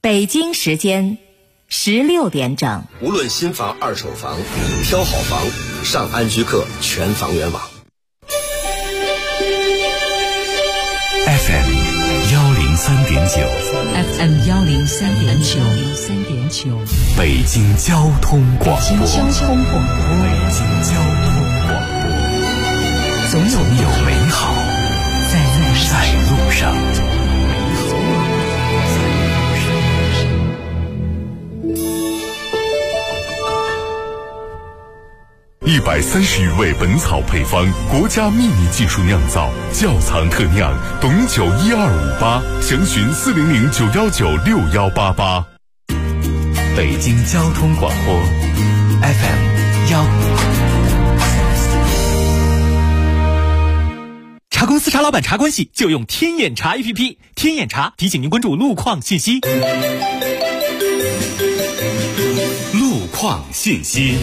北京时间16点整。 无论新房、二手房，挑好房，上安居客全房源网。 FM 103.9 FM 103.9 北京交通广播。 北京交通广播，总有美好在路上。 130余味本草配方，国家秘密技术酿造，窖藏特酿，董酒12588，详询40091961188。 北京交通广播 FM 1。 茶公司茶老板茶关系就用天眼查 APP， 天眼查提醒您关注路况信息。 路况信息。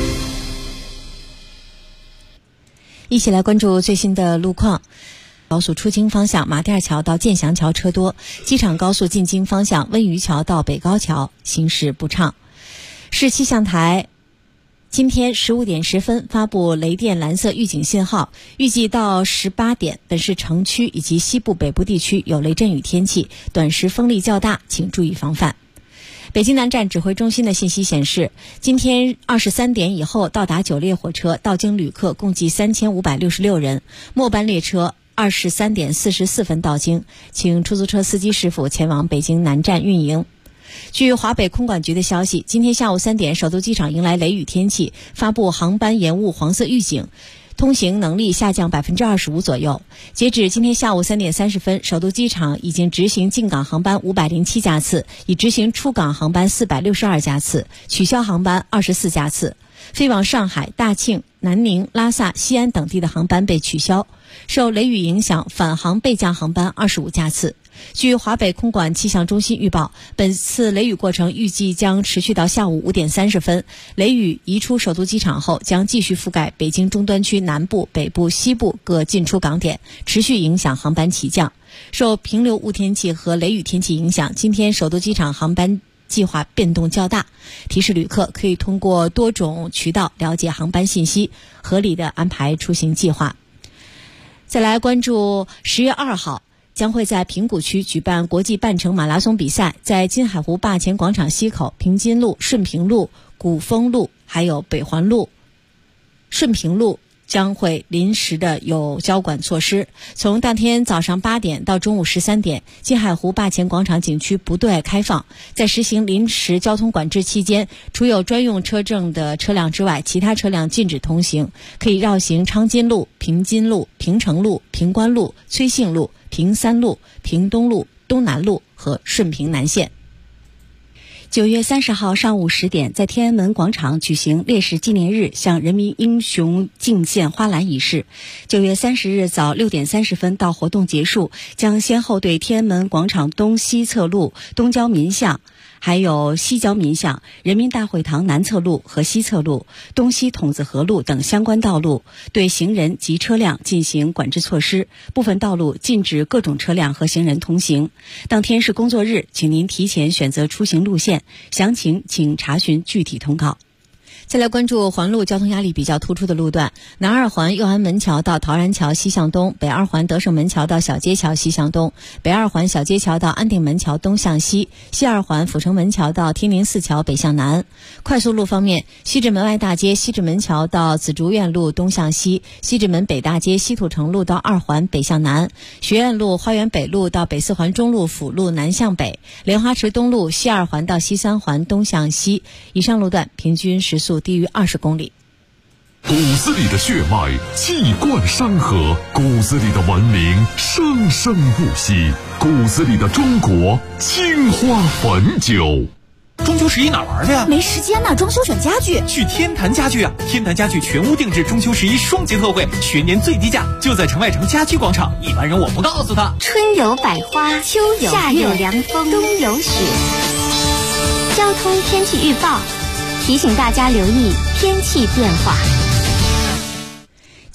一起来关注最新的路况。高速出京方向马甸桥到建祥桥车多，机场高速进京方向温榆桥到北高桥行驶不畅。市气象台今天15点10分发布雷电蓝色预警信号，预计到18点，本市城区以及西部北部地区有雷阵雨天气，短时风力较大，请注意防范。北京南站指挥中心的信息显示，今天23点以后到达9列火车到京旅客共计3566人，末班列车23点44分到京，请出租车司机师傅前往北京南站运营。据华北空管局的消息，今天下午3点，首都机场迎来雷雨天气，发布航班延误黄色预警，通行能力下降25%左右。截止今天下午3点30分，首都机场已经执行进港航班507架次，已执行出港航班462架次，取消航班24架次。飞往上海、大庆、南宁、拉萨、西安等地的航班被取消。受雷雨影响，返航备降航班25架次。据华北空管气象中心预报，本次雷雨过程预计将持续到下午5点30分。雷雨移出首都机场后，将继续覆盖北京中端区南部、北部、西部各进出港点，持续影响航班起降。受平流雾天气和雷雨天气影响，今天首都机场航班计划变动较大，提示旅客可以通过多种渠道了解航班信息，合理的安排出行计划。再来关注10月2号将会在平谷区举办国际半程马拉松比赛，在金海湖坝前广场西口、平津路、顺平路、古风路还有北环路、顺平路将会临时的有交管措施。从当天早上8点到中午13点，金海湖坝前广场景区不对外开放。在实行临时交通管制期间，除有专用车证的车辆之外，其他车辆禁止通行，可以绕行昌金路、平津路、平城路、平关路、崔姓路、平三路、平东路、东南路和顺平南线。9月30号上午10点，在天安门广场举行烈士纪念日向人民英雄敬献花篮仪式。9月30日早6点30分到活动结束，将先后对天安门广场东西侧路、东郊民巷还有西郊民巷、人民大会堂南侧路和西侧路、东西筒子河路等相关道路对行人及车辆进行管制措施，部分道路禁止各种车辆和行人通行。当天是工作日，请您提前选择出行路线，详情请查询具体通告。再来关注环路交通压力比较突出的路段，南二环右安门桥到陶然桥西向东，北二环德胜门桥到小街桥西向东，北二环小街桥到安定门桥东向西，西二环阜成门桥到天宁寺桥北向南。快速路方面，西直门外大街西直门桥到紫竹院路东向西，西直门北大街西土城路到二环北向南，学院路花园北路到北四环中路辅路南向北，莲花池东路西二环到西三环东向西。以上路段平均时速低于20公里。 骨子里的血脉气贯山河，骨子里的文明生生不息，骨子里的中国青花汾酒。 中秋11哪玩去呀？ 没时间呢，装修选家具。 去天坛家具啊！天坛家具全屋定制中秋11双节特惠，全年最低价，就在城外城家居广场。一般人我不告诉他。 春有百花，秋有夏有凉风，冬有雪。交通天气预报提醒大家留意天气变化。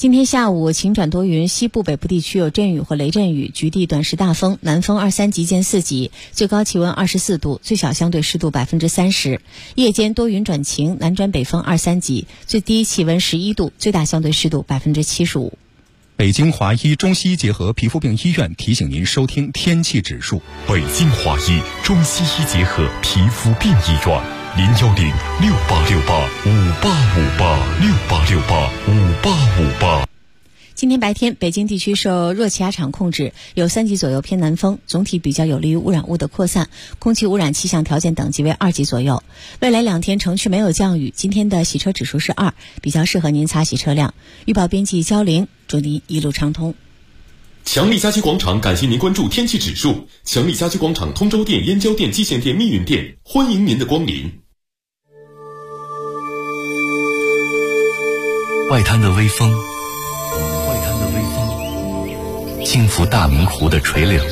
今天下午晴转多云，西部北部地区有阵雨或雷阵雨，局地短时大风，南风2、3级见4级，最高气温24度，最小相对湿度30%。夜间多云转晴，南转北风2、3级，最低气温11度，最大相对湿度75%。 北京华医中西医结合皮肤病医院提醒您收听天气指数。 北京华医中西医结合皮肤病医院，0106868585858 今天白天，北京地区受热气压场控制，有3级左右偏南风，总体比较有利于污染物的扩散，空气污染气象条件等级为2级左右。未来2天城区没有降雨，今天的洗车指数是2，比较适合您擦洗车辆。预报编辑焦玲，祝您一路畅通。 强力家居广场感谢您关注天气指数。强力家居广场通州店、燕郊店、蓟县店、密云店，欢迎您的光临。 外滩的微风轻拂大明湖的垂柳，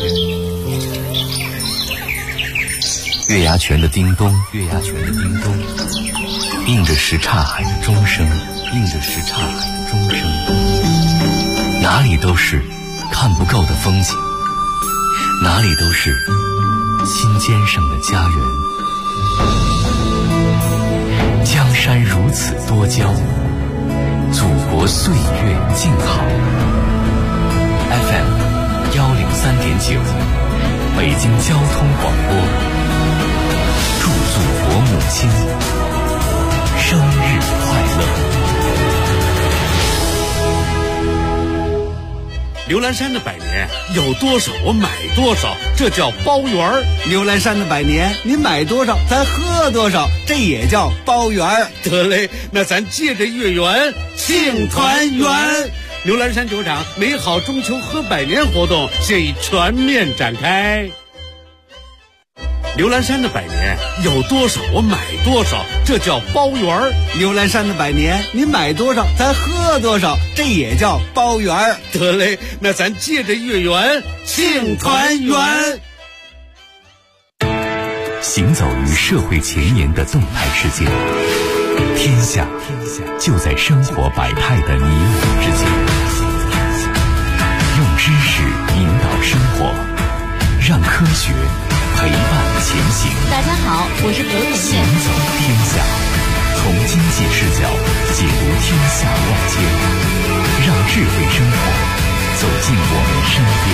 月牙泉的叮咚，映着什刹海的钟声，哪里都是看不够的风景，哪里都是心尖上的家园。江山如此多娇，祖国岁月静好。FM 103.9，北京交通广播，祝祖国母亲生日快乐。 刘兰山的百年有多少我买多少，这叫包圆儿。 刘兰山的百年你买多少咱喝多少，这也叫包圆儿。 得嘞，那咱借着月圆庆团圆。刘兰山酒厂美好中秋喝百年活动现已全面展开。刘兰山的百年有多少我买多少，这叫包圆儿。 刘兰山的百年你买多少咱喝多少，这也叫包圆儿。 得嘞，那咱借着月圆庆团圆。 行走于社会前沿的动态世界，天下就在生活百态的你我之间。用知识引导生活，让科学陪伴前行。 大家好，我是刘永行走天下，从经济视角解读天下万千，让智慧生活走进我们身边。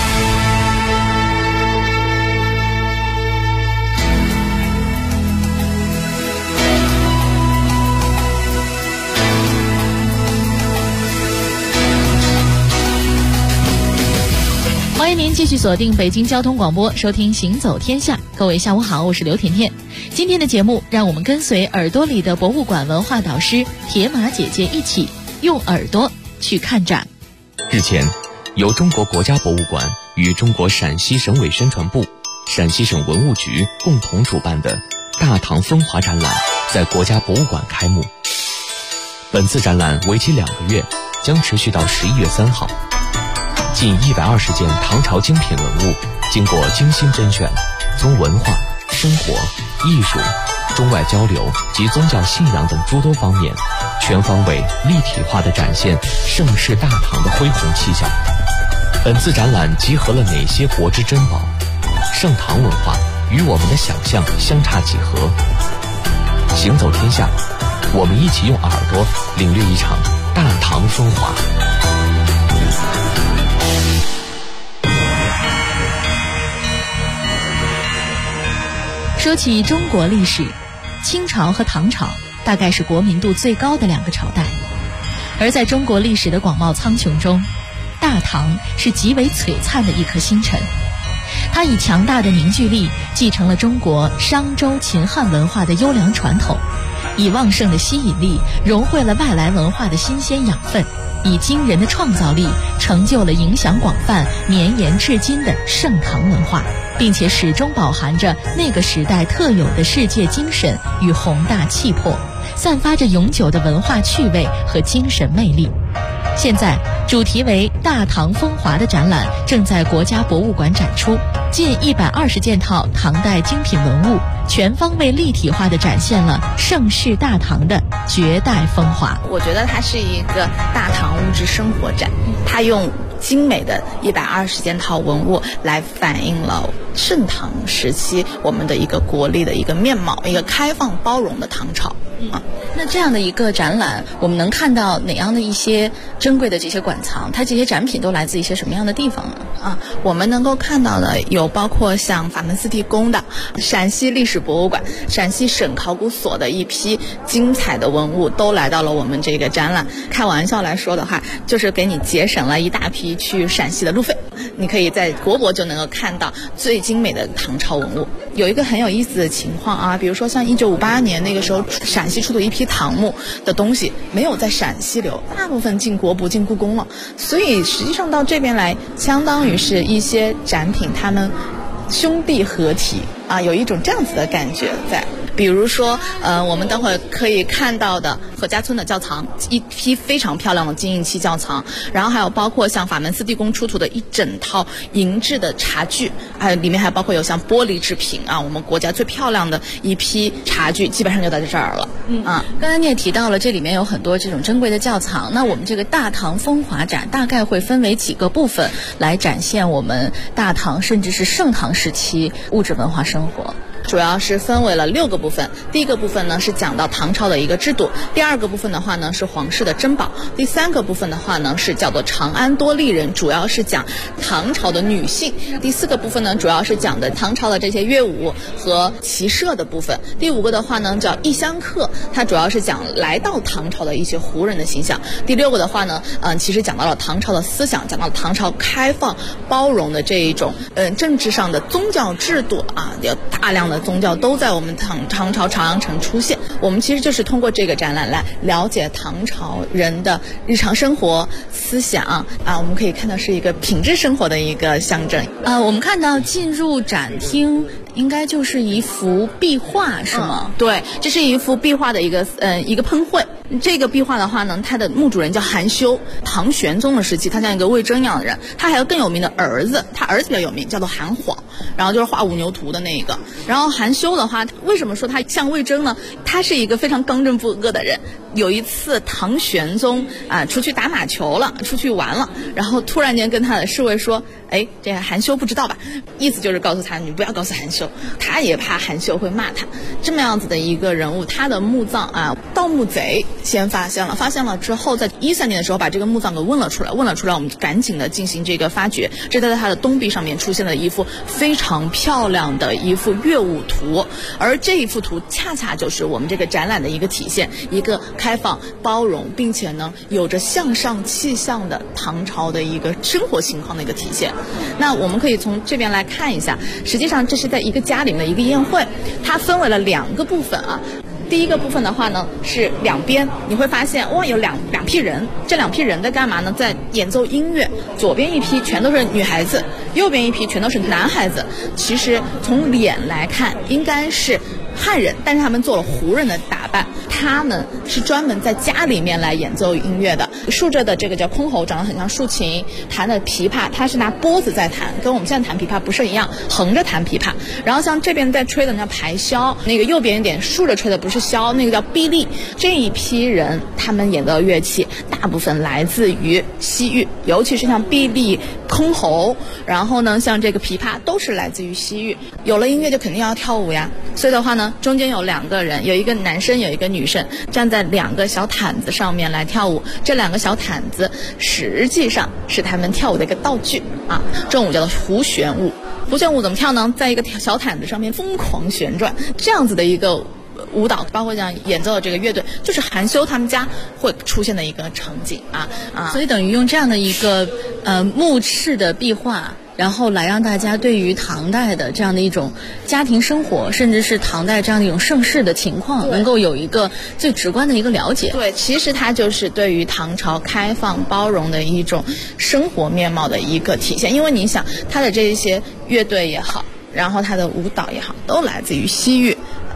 欢迎您继续锁定北京交通广播，收听行走天下。各位下午好，我是刘甜甜。今天的节目让我们跟随耳朵里的博物馆文化导师铁马姐姐一起用耳朵去看展。 日前，由中国国家博物馆与中国陕西省委宣传部、陕西省文物局共同主办的大唐风华展览在国家博物馆开幕。本次展览为期2个月，将持续到11月3号。近120件唐朝精品文物经过精心甄选，从文化、生活、艺术、中外交流及宗教信仰等诸多方面，全方位立体化地展现盛世大唐的恢宏气象。本次展览集合了哪些国之珍宝？盛唐文化与我们的想象相差几何？行走天下，我们一起用耳朵领略一场大唐风华。 说起中国历史，清朝和唐朝大概是国民度最高的2个朝代，而在中国历史的广袤苍穹中，大唐是极为璀璨的一颗星辰。它以强大的凝聚力继承了中国商周秦汉文化的优良传统，以旺盛的吸引力融汇了外来文化的新鲜养分，以惊人的创造力成就了影响广泛、绵延至今的盛唐文化，并且始终饱含着那个时代特有的世界精神与宏大气魄，散发着永久的文化趣味和精神魅力。现在主题为大唐风华的展览正在国家博物馆展出， 近120件套唐代精品文物，全方位立体化地展现了盛世大唐的绝代风华。 我觉得它是一个大唐物质生活展，它用精美的120件套文物来反映了盛唐时期我们的一个国力的一个面貌，一个开放包容的唐朝。 那这样的一个展览，我们能看到哪样的一些珍贵的这些馆藏？它这些展品都来自一些什么样的地方呢？ 我们能够看到的有包括像法门寺地宫的、陕西历史博物馆、陕西省考古所的一批精彩的文物都来到了我们这个展览。开玩笑来说的话，就是给你节省了一大批去陕西的路费。你可以在国博就能够看到最精美的唐朝文物。有一个很有意思的情况啊，比如说像1958年那个时候，陕西出土一批唐墓的东西没有在陕西留，大部分进国博进故宫了，所以实际上到这边来，相当于是一些展品他们兄弟合体啊，有一种这样子的感觉在。比如说我们等会可以看到的何家村的窖藏，一批非常漂亮的金银器窖藏，然后还有包括像法门寺地宫出土的一整套银制的茶具，还有里面还包括有像玻璃制品啊，我们国家最漂亮的一批茶具基本上就在这儿了。 刚才你也提到了这里面有很多这种珍贵的窖藏，那我们这个大唐风华展大概会分为几个部分来展现我们大唐甚至是盛唐时期物质文化生活。 主要是分为了6个部分。第一个部分呢是讲到唐朝的一个制度，第二个部分的话呢是皇室的珍宝，第三个部分的话呢是叫做长安多丽人，主要是讲唐朝的女性，第4个部分呢主要是讲的唐朝的这些乐舞和骑射的部分，第5个的话呢叫异乡客，它主要是讲来到唐朝的一些胡人的形象，第6个的话呢其实讲到了唐朝的思想，讲到了唐朝开放包容的这一种政治上的宗教制度啊，有大量的宗教都在我们唐朝朝阳城出现。我们其实就是通过这个展览来了解唐朝人的日常生活思想啊，我们可以看到是一个品质生活的一个象征。 我们看到进入展厅应该就是一幅壁画是吗？ 对，这是一幅壁画的一个喷绘。这个壁画的话呢，它的墓主人叫韩休，唐玄宗的时期，他像一个魏征一样的人。他还有更有名的儿子，他儿子比较有名，叫做韩晃，然后就是画五牛图的那个。然后韩休的话，为什么说他像魏征呢？他是一个非常刚正不阿的人。有一次唐玄宗出去打马球了，出去玩了，然后突然间跟他的侍卫说，这韩休不知道吧？意思就是告诉他，你不要告诉韩休，他也怕韩休会骂他。这么样子的一个人物，他的墓葬盗墓贼先发现了之后，在13年的时候把这个墓葬给问了出来，我们赶紧的进行这个发掘。这在他的东壁上面出现了一幅非常漂亮的一幅乐舞图，而这一幅图恰恰就是我们这个展览的一个体现，一个开放包容并且呢有着向上气象的唐朝的一个生活情况的一个体现。那我们可以从这边来看一下，实际上这是在一个家里面的一个宴会，它分为了2个部分啊。第一个部分的话呢是两边你会发现有两批人，这2批人在干嘛呢？在演奏音乐，左边一批全都是女孩子，右边一批全都是男孩子。其实从脸来看应该是汉人，但是他们做了胡人的打扮，他们是专门在家里面来演奏音乐的。竖着的这个叫箜篌，长得很像竖琴，弹的琵琶他是拿拨子在弹，跟我们现在弹琵琶不是一样，横着弹琵琶。然后像这边在吹的叫排箫，那个右边一点竖着吹的不是箫，那个叫碧丽。这一批人他们演奏乐器大部分来自于西域，尤其是像碧丽、箜篌，然后呢像这个琵琶都是来自于西域。有了音乐就肯定要跳舞呀，所以的话呢中间有2个人，有一个男生有一个女生，站在2个小毯子上面来跳舞。这2个小毯子实际上是他们跳舞的一个道具啊，这种舞叫做胡旋舞。胡旋舞怎么跳呢？在一个小毯子上面疯狂旋转，这样子的一个舞蹈，包括像演奏的这个乐队，就是韩休他们家会出现的一个场景啊。 所以等于用这样的一个木质的壁画，然后来让大家对于唐代的这样的一种家庭生活，甚至是唐代这样的一种盛世的情况，能够有一个最直观的一个了解。 对，其实它就是对于唐朝开放包容的一种生活面貌的一个体现。因为你想，它的这些乐队也好，然后它的舞蹈也好，都来自于西域。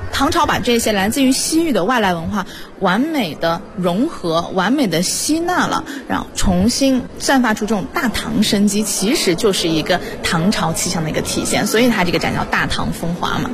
唐朝把这些来自于西域的外来文化完美的融合，完美的吸纳了，然后重新散发出这种大唐生机，其实就是一个唐朝气象的一个体现，所以它这个展叫大唐风华嘛。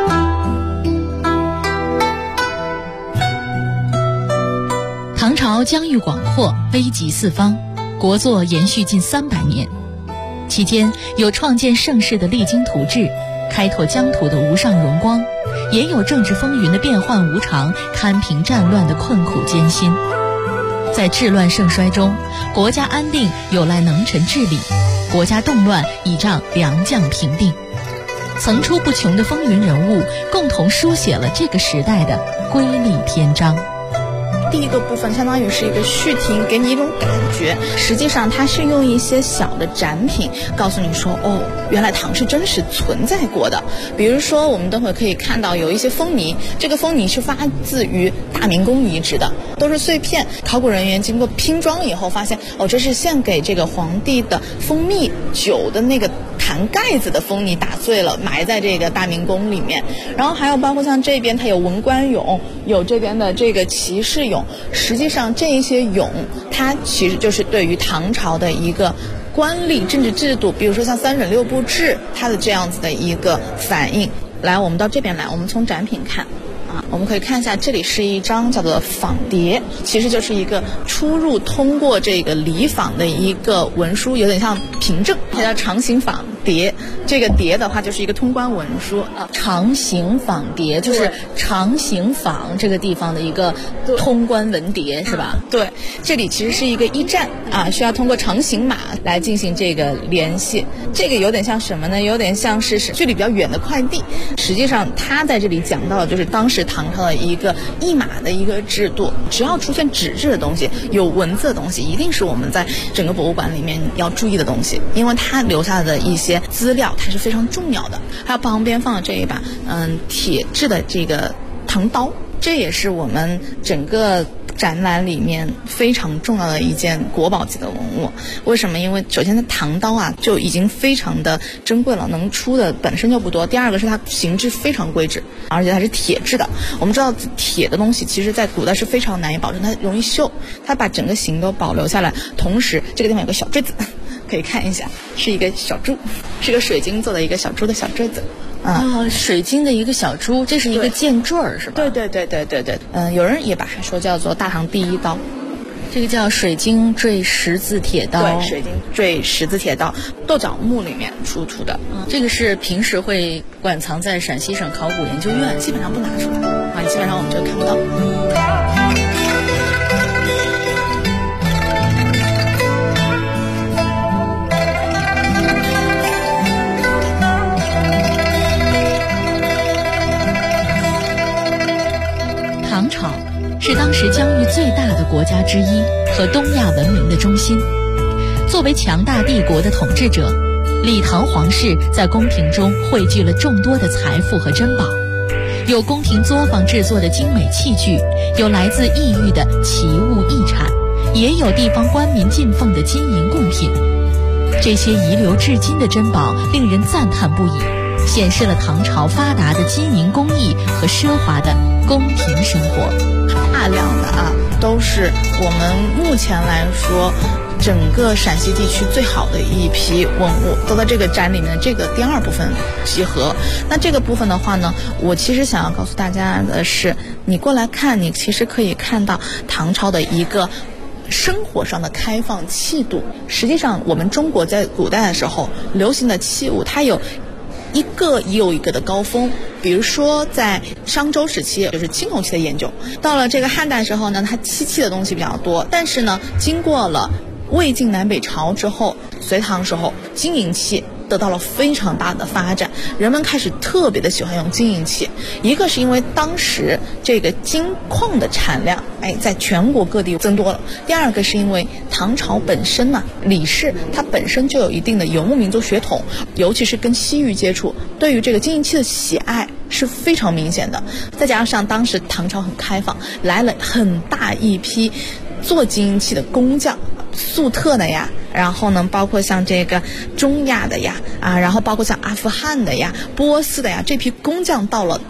唐朝疆域广阔，危及四方，国祚延续近300年，期间有创建盛世的励精图治，开拓疆土的无上荣光，也有政治风云的变幻无常，堪平战乱的困苦艰辛。在治乱盛衰中，国家安定有赖能臣治理，国家动乱倚仗良将平定。层出不穷的风云人物，共同书写了这个时代的瑰丽篇章。 第一个部分相当于是一个序听，给你一种感觉，实际上它是用一些小的展品告诉你说，哦，原来唐是真实存在过的。比如说我们等会可以看到有一些蜂泥，这个蜂泥是发自于大明宫遗址的，都是碎片，考古人员经过拼装以后发现，哦，这是献给这个皇帝的蜂蜜酒的那个坛盖子的蜂泥打碎了，埋在这个大明宫里面。然后还有包括像这边它有文官俑，有这边的这个骑士俑，实际上这一些俑它其实就是对于唐朝的一个官吏政治制度，比如说像三省六部制，它的这样子的一个反应。来，我们到这边来，我们从展品看我们可以看一下，这里是一张叫做访牒，其实就是一个出入通过这个里坊的一个文书，有点像凭证，它叫长行访牒。这个牒的话就是一个通关文书长行访牒就是长行坊这个地方的一个通关文牒，是吧？对，这里其实是一个驿站需要通过长行码来进行这个联系。这个有点像什么呢？有点像是距离比较远的快递。实际上它在这里讲到的就是当时唐朝的一个驿码的一个制度，只要出现纸质的东西，有文字的东西，一定是我们在整个博物馆里面要注意的东西，因为它留下的一些资料它是非常重要的。还有旁边放的这一把铁制的这个唐刀，这也是我们整个展览里面非常重要的一件国宝级的文物。为什么？因为首先它唐刀就已经非常的珍贵了，能出的本身就不多。第二个是它形制非常规制，而且它是铁制的。我们知道铁的东西其实在古代是非常难以保存，它容易锈，它把整个形都保留下来。同时这个地方有个小坠子，可以看一下，是一个小猪，是个水晶做的一个小猪的小坠子。 水晶的一个小猪，这是一个剑坠是吧？ 对。有人也把它说叫做大唐第一刀， 这个叫水晶坠十字铁刀。 对，水晶坠十字铁刀，豆角墓里面出土的。 这个是平时会馆藏在陕西省考古研究院， 基本上不拿出来基本上我们就看不到。 唐朝是当时疆域最大的国家之一和东亚文明的中心。作为强大帝国的统治者，李唐皇室在宫廷中汇聚了众多的财富和珍宝，有宫廷作坊制作的精美器具，有来自异域的奇物异产，也有地方官民进奉的金银贡品。这些遗留至今的珍宝令人赞叹不已，显示了唐朝发达的金银工艺和奢华的宫廷生活。 大量的都是我们目前来说整个陕西地区最好的一批文物，都在这个展里面的这个第二部分集合。那这个部分的话呢，我其实想要告诉大家的是，你过来看，你其实可以看到唐朝的一个生活上的开放气度。实际上我们中国在古代的时候流行的器物，它有一个又一个的高峰。比如说在商周时期就是青铜器的研究，到了这个汉代时候呢，它漆器的东西比较多，但是呢经过了魏晋南北朝之后，隋唐时候金银器得到了非常大的发展，人们开始特别的喜欢用金银器。一个是因为当时这个金矿的产量在全国各地增多了，第二个是因为唐朝本身李氏它本身就有一定的游牧民族血统，尤其是跟西域接触，对于这个金银器的喜爱是非常明显的。再加上当时唐朝很开放，来了很大一批做金银器的工匠，粟特的呀，然后呢包括像这个中亚的呀然后包括像阿富汗的呀、波斯的呀，这批工匠到了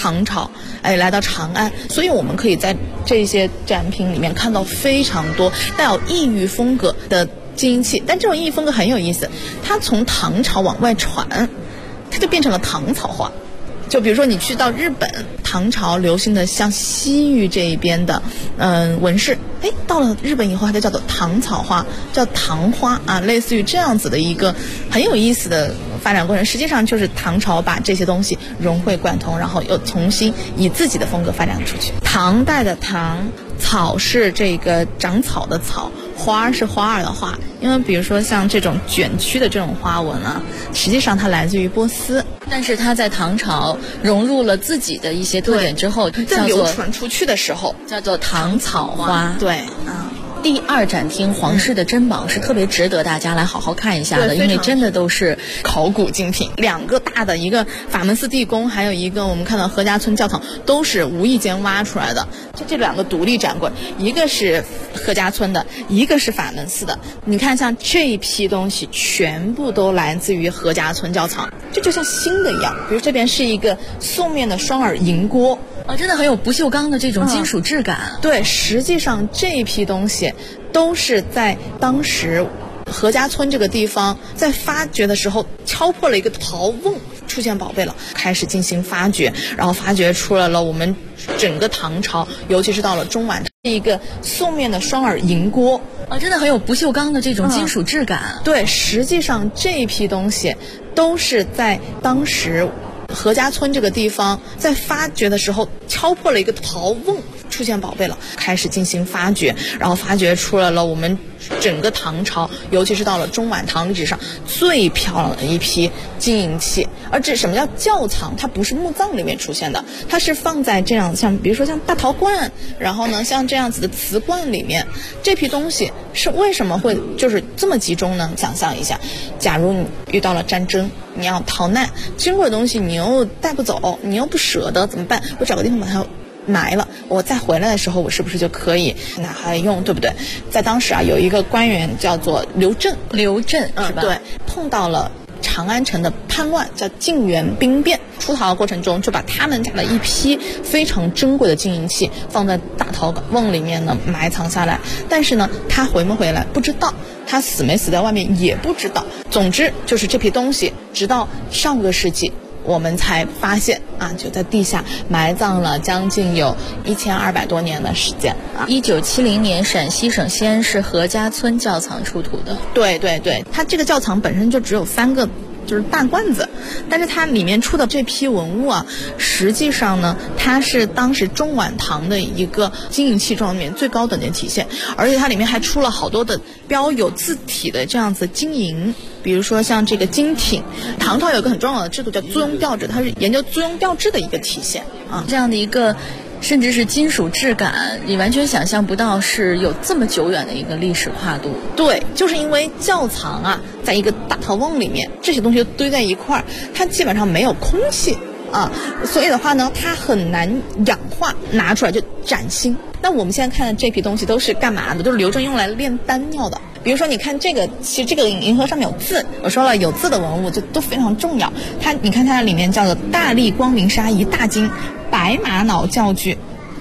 唐朝，来到长安，所以我们可以在这些展品里面看到非常多带有异域风格的金银器。但这种异域风格很有意思，它从唐朝往外传，它就变成了唐草画。就比如说你去到日本，唐朝流行的像西域这一边的纹饰，到了日本以后它就叫做唐草画，叫唐花啊，类似于这样子的一个很有意思的发展过程。实际上就是唐朝把这些东西融会贯通，然后又重新以自己的风格发展出去。唐代的唐，草是这个长草的草，花是花儿的花。因为比如说像这种卷曲的这种花纹啊，实际上它来自于波斯， 但是它在唐朝融入了自己的一些特点之后， 在流传出去的时候叫做唐草花。 对， 第二展厅皇室的珍宝是特别值得大家来好好看一下的，因为真的都是考古精品。两个大的，一个法门寺地宫，还有一个我们看到何家村教堂，都是无意间挖出来的。这两个独立展柜，一个是何家村的，一个是法门寺的。你看像这一批东西全部都来自于何家村教堂，这就像新的一样。比如这边是一个素面的双耳银锅， 真的很有不锈钢的这种金属质感。 对，实际上这一批东西都是在当时何家村这个地方在发掘的时候敲破了一个陶瓮，出现宝贝了，开始进行发掘，然后发掘出来了我们整个唐朝，尤其是到了中晚一个素面的双耳银锅， 真的很有不锈钢的这种金属质感。 对，实际上这一批东西都是在当时何家村这个地方在发掘的时候敲破了一个陶瓮，出现宝贝了，开始进行发掘，然后发掘出来了我们整个唐朝，尤其是到了中晚唐历史上最漂亮的一批金银器。而这什么叫窖藏？它不是墓葬里面出现的，它是放在这样像比如说像大陶罐，然后呢像这样子的瓷罐里面。这批东西是为什么会就是这么集中呢？想象一下，假如你遇到了战争，你要逃难，珍贵的东西你又带不走，你又不舍得，怎么办？我找个地方把它埋了，我再回来的时候我是不是就可以拿来用，对不对？在当时有一个官员叫做刘震是吧？ 对，碰到了长安城的叛乱，叫泾原兵变，出逃的过程中就把他们家的一批非常珍贵的金银器放在大陶瓮里面呢埋藏下来。但是呢他回没回来不知道，他死没死在外面也不知道。总之就是这批东西直到上个世纪我们才发现就在地下埋葬了将近有1200多年的时间 1970年陕西省西安市何家村窖藏出土的。 对对对，它这个窖藏本身就只有3个就是大罐子，但是它里面出的这批文物实际上呢它是当时中晚唐的一个金银器状里面最高等级体现，而且它里面还出了好多的标有字体的这样子金银。比如说像这个金挺，唐朝有一个很重要的制度叫租庸调制，它是研究租庸调制的一个体现这样的一个甚至是金属质感，你完全想象不到是有这么久远的一个历史跨度。 对，就是因为窖藏在一个大陶瓮里面，这些东西堆在一块儿，它基本上没有空气所以的话呢它很难氧化，拿出来就崭新。那我们现在看的这批东西都是干嘛的？都是刘震用来炼丹药的。比如说你看这个，其实这个银盒上面有字，我说了有字的文物就都非常重要。你看它里面叫做大力光明砂1大斤，白玛瑙教具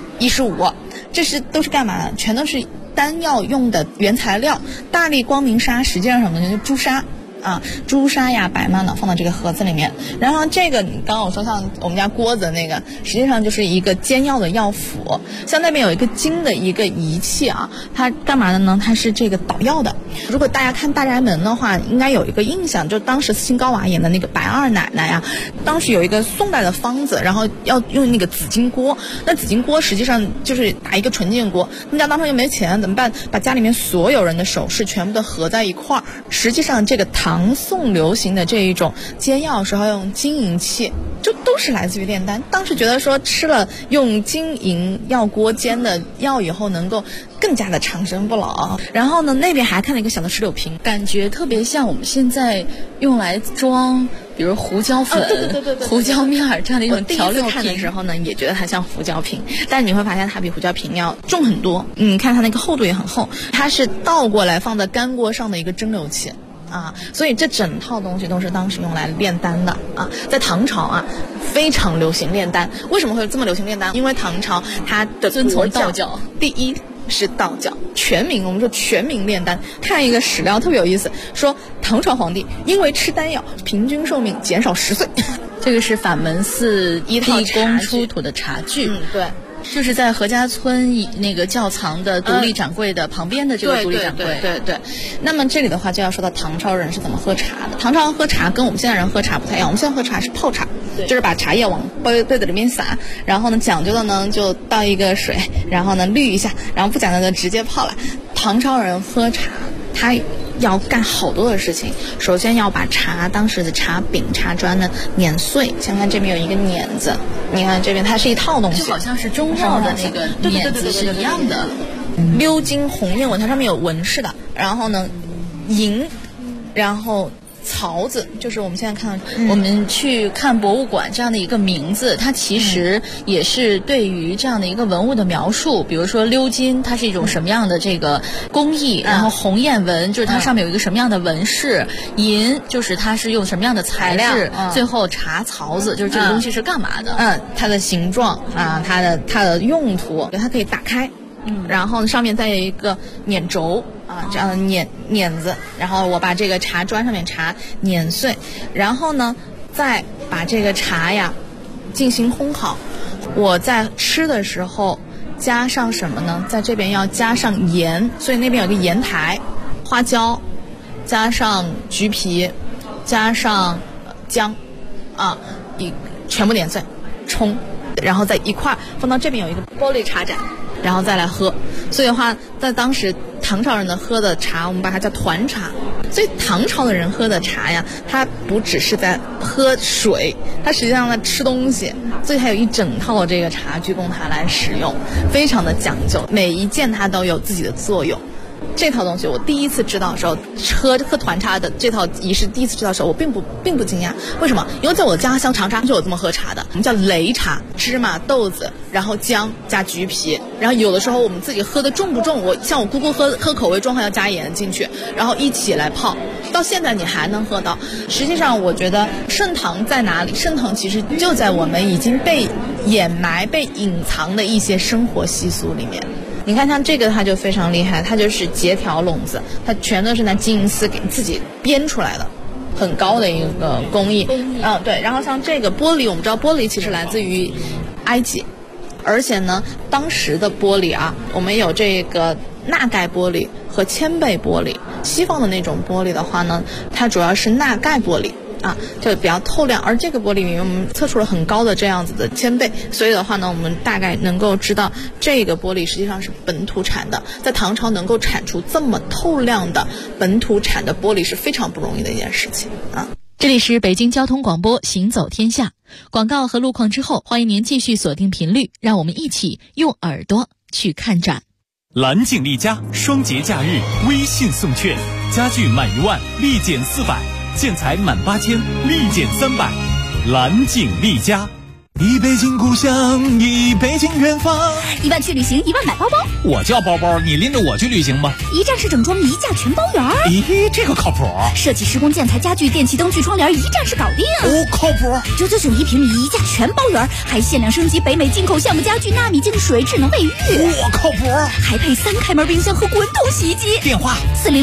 15，这都是干嘛的？全都是丹药用的原材料。大力光明砂实际上什么呢？就是朱砂朱砂呀白玛瑙放到这个盒子里面。然后这个刚刚我说像我们家锅子那个，实际上就是一个煎药的药釜。像那边有一个金的一个仪器它干嘛的呢？它是这个捣药的。如果大家看大宅门的话应该有一个印象，就当时辛高娃演的那个白二奶奶当时有一个宋代的方子，然后要用那个紫金锅。那紫金锅实际上就是打一个纯净锅，他们家当时又没钱怎么办？把家里面所有人的首饰全部都合在一块儿。实际上这个唐宋流行的这一种煎药时候用金银器，就都是来自于炼丹。当时觉得说吃了用金银药锅煎的药以后能够更加的长生不老。然后呢那边还看了一个小的石榴瓶， 感觉特别像我们现在用来装比如胡椒粉对胡椒面这样的一种调料瓶。 我第一次看的时候呢也觉得它像胡椒瓶，但你会发现它比胡椒瓶要重很多。你看它那个厚度也很厚，它是倒过来放在干锅上的一个蒸馏器啊，所以这整套东西都是当时用来炼丹的啊。在唐朝啊，非常流行炼丹。为什么会这么流行炼丹？因为唐朝它的遵从道教， 第一是道教，我们说全民炼丹。看一个史料特别有意思，说唐朝皇帝因为吃丹药，平均寿命减少10岁。 这个是法门寺一套地宫出土的茶具， 对。 就是在何家村那个教堂的独立掌柜的旁边的这个独立掌柜。 对。那么这里的话就要说到唐朝人是怎么喝茶的。唐朝人喝茶跟我们现在人喝茶不太一样，我们现在喝茶是泡茶，就是把茶叶往杯子里面撒，然后呢讲究的呢就倒一个水，然后呢滤一下，然后不讲究的直接泡了。唐朝人喝茶，他要干好多的事情。首先要把当时的茶饼、茶砖呢碾碎。先看这边有一个碾子，你看这边它是一套东西， 就好像是中药的那个碾子是一样的。 鎏金红叶纹，它上面有纹饰的。然后呢，银，然后槽子，就是我们现在看到， 我们去看博物馆这样的一个名字，它其实也是对于这样的一个文物的描述。比如说鎏金，它是一种什么样的这个工艺，然后红焰纹就是它上面有一个什么样的纹饰，银就是它是用什么样的材质，最后茶槽子就是这个东西是干嘛的？ 它的形状啊，它的用途，它可以打开，然后上面再有一个碾轴。这样的碾子，然后我把这个茶砖上面茶碾碎，然后呢，再把这个茶呀进行烘烤。我在吃的时候加上什么呢？在这边要加上盐，所以那边有个盐台，花椒，加上橘皮，加上姜，全部碾碎，冲，然后再一块放到这边有一个玻璃茶盏，然后再来喝。所以的话，在当时唐朝人的喝的茶，我们把它叫团茶。所以唐朝的人喝的茶呀，它不只是在喝水，它实际上在吃东西，所以它有一整套这个茶具供它来使用，非常的讲究，每一件它都有自己的作用。这套东西我第一次知道的时候，喝团茶的这套仪式第一次知道的时候，我并不惊讶。为什么？因为在我的家乡长沙就有这么喝茶的，我们叫擂茶，芝麻、豆子，然后姜加橘皮，然后有的时候我们自己喝的重不重，像我姑姑喝口味重还要加盐进去，然后一起来泡。到现在你还能喝到。实际上我觉得盛唐在哪里？盛唐其实就在我们已经被掩埋、被隐藏的一些生活习俗里面。你看像这个它就非常厉害，它就是截条笼子，它全都是拿金银丝给自己编出来的，很高的一个工艺。对。然后像这个玻璃，我们知道玻璃其实来自于埃及，而且呢当时的玻璃啊，我们有这个钠钙玻璃和铅倍玻璃。西方的那种玻璃的话呢，它主要是钠钙玻璃就比较透亮，而这个玻璃里面我们测出了很高的这样子的铅倍，所以的话呢，我们大概能够知道这个玻璃实际上是本土产的。在唐朝能够产出这么透亮的本土产的玻璃是非常不容易的一件事情啊。 这里是北京交通广播行走天下，广告和路况之后，欢迎您继续锁定频率，让我们一起用耳朵去看展。 蓝景丽家双节假日微信送券，家具满1万立减400，建材满8000立减300。蓝景丽家。一北京故乡，一北京远方。 1万去旅行，1万买包包。 我叫包包，你拎着我去旅行吧。 一站式整装，一价全包圆。 咦，这个靠谱。 设计、施工、建材、家具、电器、灯具、窗帘，一站式搞定。 靠谱。 999一平米，一价全包圆，还限量升级北美进口橡木家具、纳米净水、智能卫浴。 靠谱。 还配3开门冰箱和滚筒洗衣机。 电话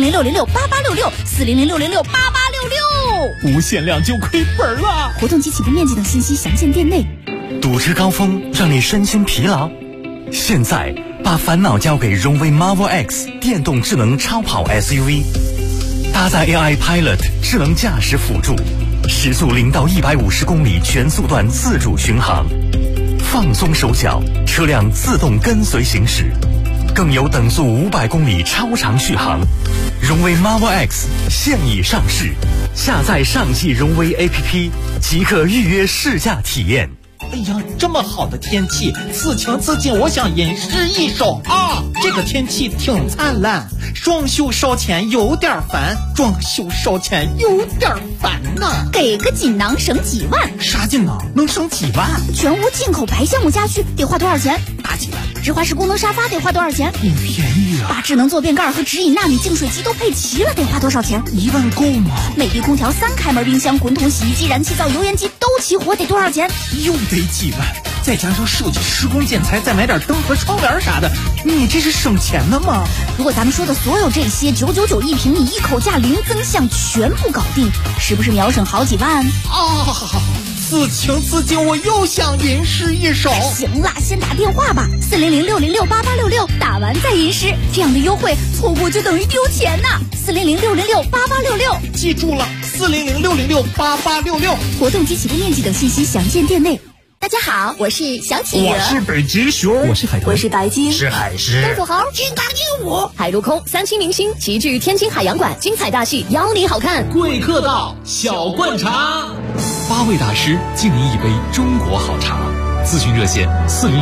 40066688664006866。 无限量就亏本了。 活动及起步面积等信息详见店内。 堵车高峰让你身心疲劳，现在把烦恼交给荣威 Marvel X 电动智能超跑 SUV， 搭载 AI Pilot 智能驾驶辅助，时速0到150公里全速段自主巡航，放松手脚，车辆自动跟随行驶，更有等速500公里超长续航。荣威 Marvel X 现已上市，下载上汽荣威 APP 即可预约试驾体验。 哎呀，这么好的天气，此情此景，我想吟诗一首啊！这个天气挺灿烂，装修烧钱有点烦，装修烧钱有点烦呐。 给个锦囊省几万。 啥锦囊能省几万？ 全屋进口白橡木家具得花多少钱？ 大几万。 直滑式功能沙发得花多少钱？ 便宜啊！ 把智能坐便盖和直饮纳米净水机都配齐了，得花多少钱 ？1万够吗？ 美的空调3开门冰箱、滚筒洗衣机、燃气灶、油烟机都齐活，得多少钱？ 又得几万，再加上设计、施工、建材，再买点灯和窗帘啥的，你这是省钱的吗？ 如果咱们说的所有这些999一平米，一口价零增项，全部搞定，是不是秒省好几万？ 此情此景，我又想吟诗一首。 行了，先打电话吧，400-606-8866，打完再吟诗，这样的优惠错过就等于丢钱呐！400-606-8866， 记住了，400-606-8866。 活动及起步面积等信息详见店内。大家好，我是小企鹅， 我是北极熊， 我是海豚， 我是白鲸， 是海狮， 东土猴， 金刚鹦鹉， 海陆空3栖明星齐聚天津海洋馆，精彩大戏邀你好看。 贵客到，小灌茶 ，8位大师敬您一杯中国好茶。咨询热线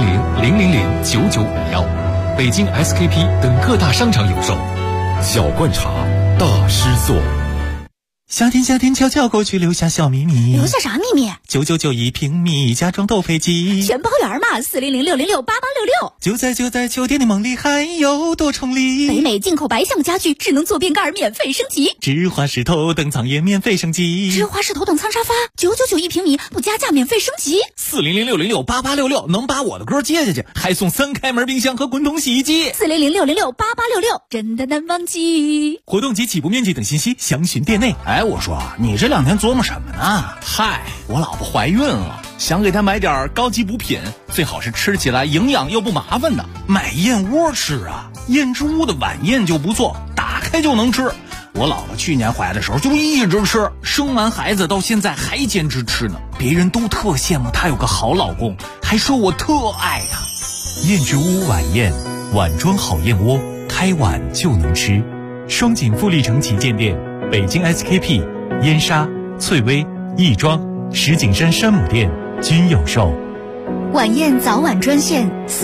400-000-9951，北京 SKP 等各大商场有售。 小灌茶，大师座。 夏天悄悄过去，留下小秘密。 留下啥秘密 ？999一平米，家装都配齐， 全包圆嘛！400-606-8866。 就在酒店的梦里，还有多重礼。 北美进口白橡家具，智能坐便盖免费升级， 直滑式头等舱也免费升级， 直滑式头等舱沙发999一平米，不加价免费升级。 400-606-8866，能把我的歌接下去，还送3开门冰箱和滚筒洗衣机。 400-606-8866，真的难忘记。 活动及起步面积等信息详询店内。 我说你这2天琢磨什么呢？ 嗨，我老婆怀孕了，想给她买点高级补品，最好是吃起来营养又不麻烦的。买燕窝吃啊，燕之屋的晚宴就不错，打开就能吃。我老婆去年怀的时候就一直吃，生完孩子到现在还坚持吃呢。别人都特羡慕她有个好老公，还说我特爱她。 燕之屋晚宴，碗装好燕窝，开碗就能吃。双井富力城旗舰店，北京 SKP、燕莎、翠微、亦庄、石景山山姆店均有售。 晚宴早晚专线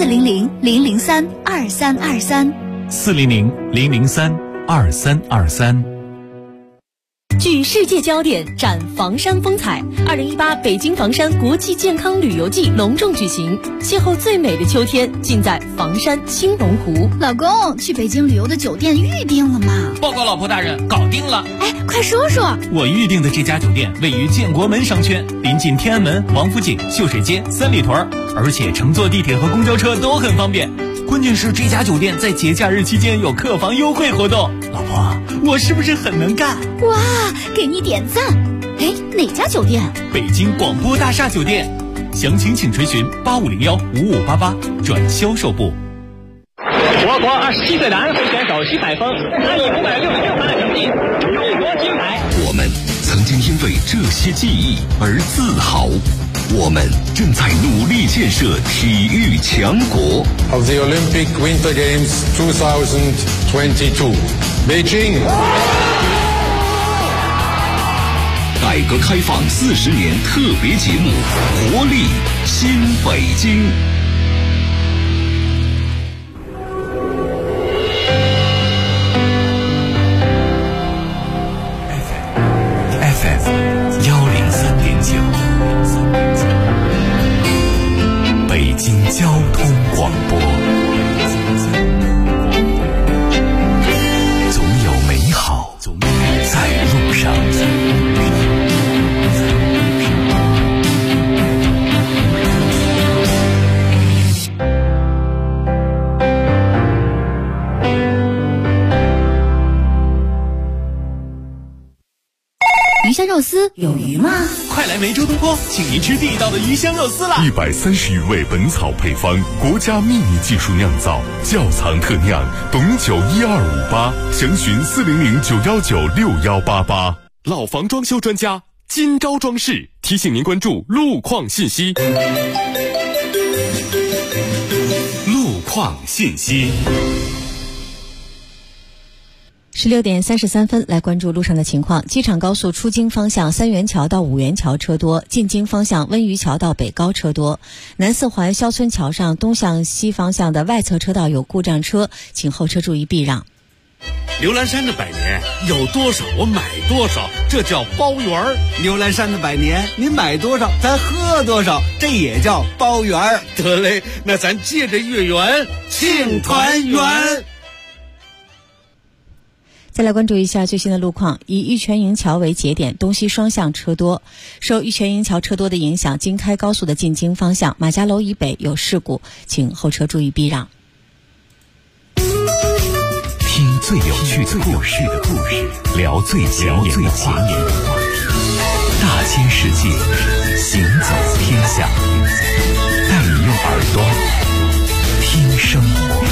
400-003-2323。 400-003-2323。 聚世界焦点，展房山风采。2018北京房山国际健康旅游季隆重举行，邂逅最美的秋天，尽在房山青龙湖。 老公，去北京旅游的酒店预定了吗？ 报告老婆大人，搞定了。 快说说。 我预定的这家酒店位于建国门商圈，临近天安门、王府井、秀水街、三里屯，而且乘坐地铁和公交车都很方便。关键是这家酒店在节假日期间有客房优惠活动。老婆，我是不是很能干？ 哇，给你点赞。哪家酒店？ 北京广播大厦酒店。详情请垂询8501-5588转销售部。 我国27岁男飞选手徐海峰他以566分的成绩勇夺金牌。 我们曾经因为这些记忆而自豪，我们正在努力建设体育强国。 Of the Olympic Winter Games 2022, Beijing。 改革开放40年特别节目，活力新北京。 FM 103.9，北京交通广播。总有美好在路上。 鱼香肉丝有鱼吗？ 快来梅州东坡，请您吃地道的鱼香肉丝啦 ！130余味本草配方，国家秘密技术酿造，窖藏特酿，董酒1258，详询400-919-6188。 老房装修专家金招装饰提醒您关注路况信息。路况信息。 16点33分，来关注路上的情况。机场高速出京方向三元桥到五元桥车多，进京方向温榆桥到北高车多。南四环肖村桥上东向西方向的外侧车道有故障车，请后车注意避让。 牛栏山的百年有多少我买多少，这叫包圆儿。 牛栏山的百年，您买多少咱喝多少，这也叫包圆儿。 得嘞，那咱借着月圆庆团圆。 再来关注一下最新的路况，以玉泉营桥为节点，东西双向车多。受玉泉营桥车多的影响，京开高速的进京方向马家楼以北有事故，请后车注意避让。 听最有趣的故事，聊最前沿的话题，大千世界，行走天下，带你用耳朵听生活。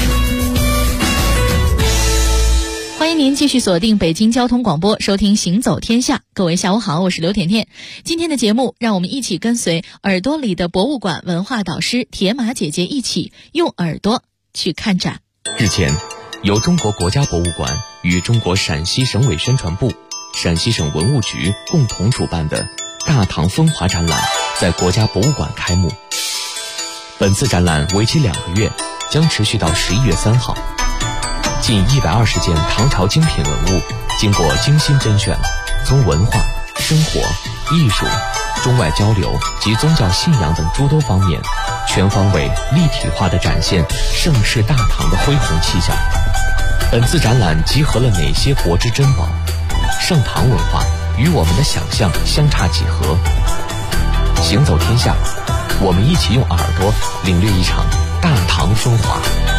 欢迎您继续锁定北京交通广播，收听《行走天下》。各位下午好，我是刘甜甜。今天的节目，让我们一起跟随耳朵里的博物馆文化导师铁马姐姐一起用耳朵去看展。 日前，由中国国家博物馆与中国陕西省委宣传部、陕西省文物局共同主办的大唐风华展览在国家博物馆开幕。本次展览为期2个月，将持续到11月3号。近120件唐朝精品文物，经过精心甄选，从文化、生活、艺术、中外交流及宗教信仰等诸多方面，全方位立体化地展现盛世大唐的恢宏气象。本次展览集合了哪些国之珍宝？盛唐文化与我们的想象相差几何？行走天下，我们一起用耳朵领略一场大唐风华。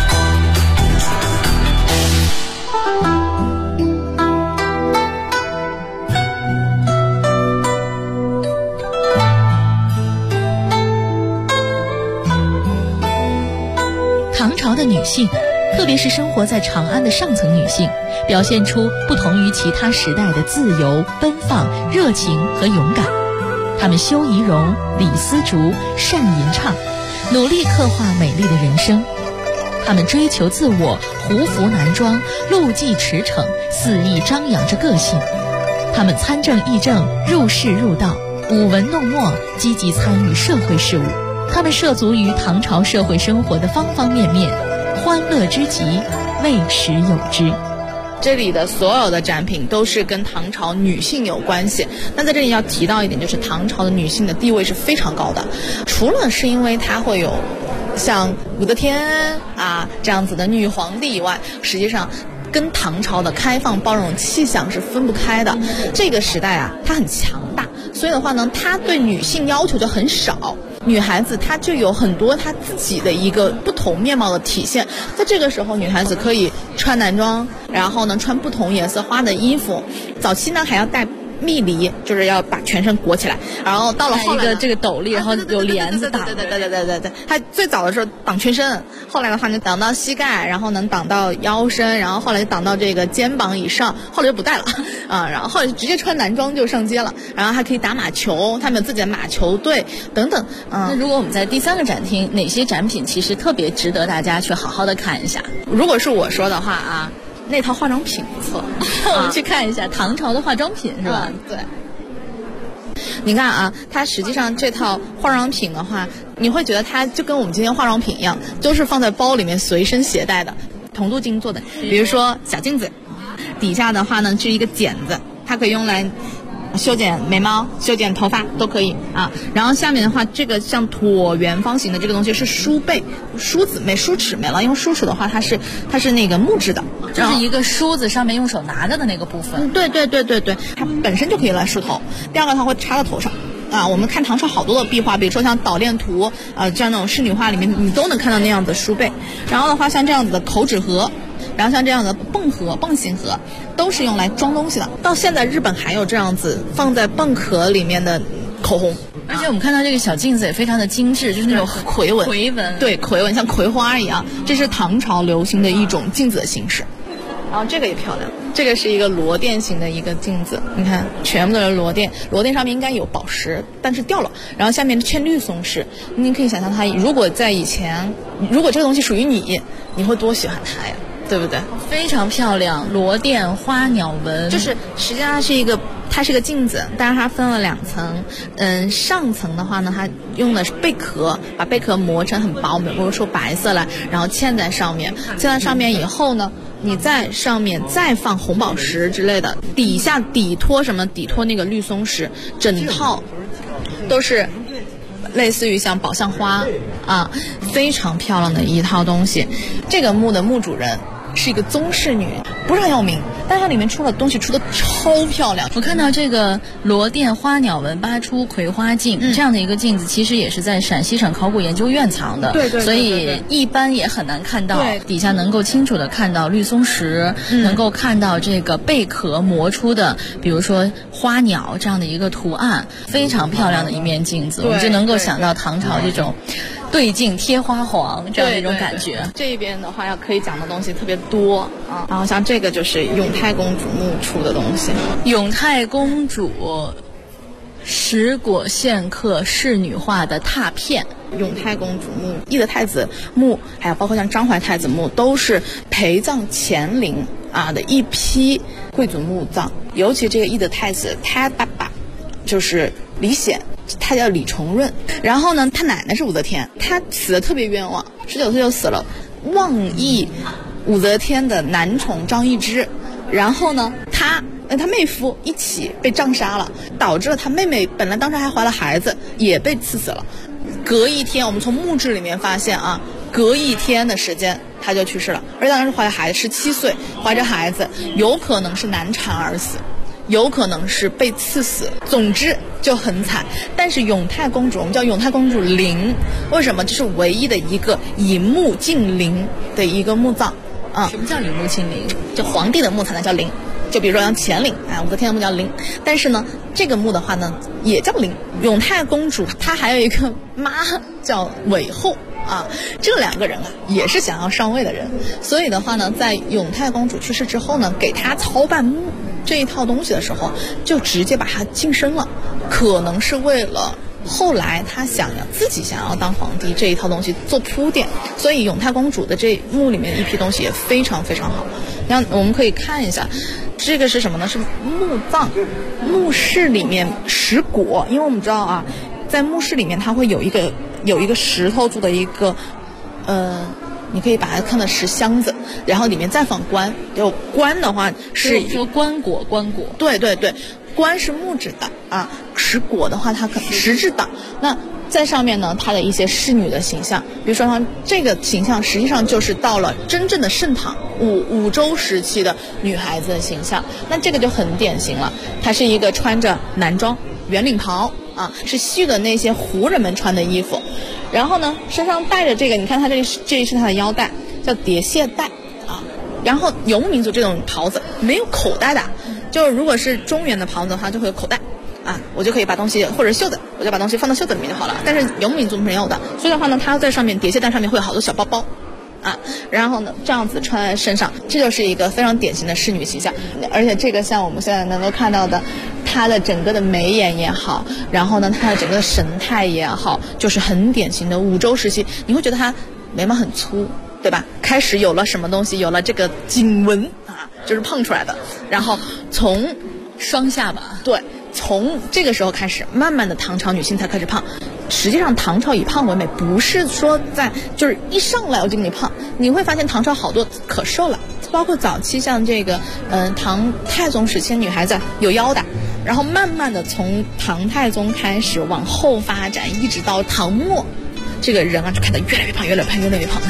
唐朝的女性，特别是生活在长安的上层女性，表现出不同于其他时代的自由、奔放、热情和勇敢。她们修仪容、理丝竹、善吟唱，努力刻画美丽的人生。她们追求自我，胡服男装，路迹驰骋，肆意张扬着个性。她们参政议政，入世入道，舞文弄墨，积极参与社会事务。他们涉足于唐朝社会生活的方方面面，欢乐之极，未时有之。 这里的所有的展品都是跟唐朝女性有关系。那在这里要提到一点，就是唐朝的女性的地位是非常高的，除了是因为她会有像武则天啊这样子的女皇帝以外，实际上跟唐朝的开放包容气象是分不开的。这个时代啊，它很强大，所以的话呢，它对女性要求就很少。女孩子她就有很多她自己的一个不同面貌的体现。在这个时候，女孩子可以穿男装，然后呢穿不同颜色花的衣服。早期呢还要戴蜜梨，就是要把全身裹起来，然后到了后来一个这个斗笠，然后有帘子挡。 对，它最早的时候挡全身，后来的话就挡到膝盖，然后能挡到腰身，然后后来就挡到这个肩膀以上，后来就不戴了啊，然后后来直接穿男装就上街了，然后还可以打马球，他们有自己的马球队等等。 那如果我们在第3个展厅，哪些展品其实特别值得大家去好好的看一下？ 如果是我说的话啊，那套化妆品不错我们去看一下唐朝的化妆品是吧？ 对。你看啊，它实际上这套化妆品的话，你会觉得它就跟我们今天化妆品一样，都是放在包里面随身携带的，铜镀金做的。比如说小镜子，底下的话呢是一个剪子，它可以用来修剪眉毛、修剪头发都可以啊。然后下面的话，这个像椭圆方形的这个东西是梳背，梳子没梳齿没了，因为梳齿的话它是那个木质的， 就是一个梳子上面用手拿着的那个部分。 对，它本身就可以来梳头。第二个它会插到头上。啊，我们看唐朝好多的壁画，比如说像《捣练图》这样那种仕女画里面，你都能看到那样的梳背。然后的话，像这样子的口纸盒，然后像这样的泵盒、泵形盒，都是用来装东西的。到现在，日本还有这样子放在蚌壳里面的口红。 而且我们看到这个小镜子也非常的精致，就是那种葵纹。对，葵纹像葵花一样，这是唐朝流行的一种镜子的形式。然后这个也漂亮，这个是一个螺钿型的一个镜子，你看全部都是螺钿，螺钿上面应该有宝石，但是掉了。然后下面嵌绿松石，你可以想象它如果在以前，如果这个东西属于你，你会多喜欢它呀，对不对？ 非常漂亮，螺钿花鸟纹， 就是实际上它是一个镜子，但是它分了2层。上层的话呢，它用的是贝壳，把贝壳磨成很薄，比如说白色了，然后嵌在上面。嵌在上面以后呢， 你在上面再放红宝石之类的，底下底托什么？底托那个绿松石，整套都是类似于像宝相花啊，非常漂亮的一套东西。这个墓的墓主人是一个宗室女，不是很有名，但是它里面出的东西出的超漂亮。 我看到这个罗甸花鸟纹八出葵花镜，这样的一个镜子，其实也是在陕西省考古研究院藏的， 对， 所以一般也很难看到。底下能够清楚的看到绿松石，能够看到这个贝壳磨出的，比如说花鸟这样的一个图案，非常漂亮的一面镜子，我们就能够想到唐朝这种对镜贴花黄这样的一种感觉。 这边的话要可以讲的东西特别多啊，然后像这个就是永泰公主墓出的东西。 永泰公主石果线刻仕女画的拓片， 永泰公主墓、懿德太子墓，还有包括像张怀太子墓，都是陪葬乾陵啊的一批贵族墓葬。尤其这个懿德太子，他爸爸就是李显，他叫李重润，然后呢，他奶奶是武则天，他死的特别冤枉，19岁就死了，妄议武则天的男宠张易之，然后呢，他妹夫一起被杖杀了，导致了他妹妹本来当时还怀了孩子，也被刺死了。隔一天，我们从墓志里面发现啊，隔一天的时间他就去世了，而且当时怀着孩子，17岁怀着孩子，有可能是难产而死，有可能是被刺死，总之就很惨。但是永泰公主，我们叫永泰公主陵，为什么？这是唯一的一个以墓进陵的一个墓葬啊。 什么叫以墓进陵？ 就皇帝的墓才能叫陵。就比如说像乾陵，武则天的墓叫陵，但是呢，这个墓的话呢，也叫陵。永泰公主她还有一个妈叫韦后啊，这两个人啊也是想要上位的人，所以的话呢，在永泰公主去世之后呢，给她操办墓这一套东西的时候，就直接把她晋升了，可能是为了后来她自己想要当皇帝这一套东西做铺垫，所以永泰公主的这墓里面一批东西也非常非常好。那我们可以看一下，这个是什么呢？是墓葬，墓室里面石椁，因为我们知道啊，在墓室里面它会有一个石头做的一个，你可以把它看的石箱子，然后里面再放棺。有棺的话是说棺椁， 对，棺是木质的啊，石椁的话它可能石质的。那在上面呢，它的一些仕女的形象，比如说像这个形象，实际上就是到了真正的盛唐武周时期的女孩子的形象。那这个就很典型了，她是一个穿着男装圆领袍啊，是西域的那些胡人们穿的衣服，然后呢身上带着这个，你看她这是她的腰带，叫叠蟹带啊。然后游牧民族这种袍子没有口袋的，就是如果是中原的袍子的话，就会有口袋。啊，我就可以把东西，或者袖子，我就把东西放到袖子里面就好了。但是游牧民族没有的，所以的话呢，它在上面叠蟹带上面会有好多小包包，啊，然后呢这样子穿在身上，这就是一个非常典型的仕女形象。而且这个像我们现在能够看到的，她的整个的眉眼也好，然后呢她的整个神态也好，就是很典型的武周时期。你会觉得她眉毛很粗，对吧？开始有了什么东西，有了这个颈纹啊，就是胖出来的，然后从双下巴， 对。从这个时候开始，慢慢的唐朝女性才开始胖。实际上唐朝以胖为美，不是说就是一上来我就给你胖，你会发现唐朝好多可瘦了，包括早期像这个唐太宗时期女孩子有腰的，然后慢慢的从唐太宗开始往后发展，一直到唐末，这个人啊就看得越来越胖，越来越胖，越来越胖。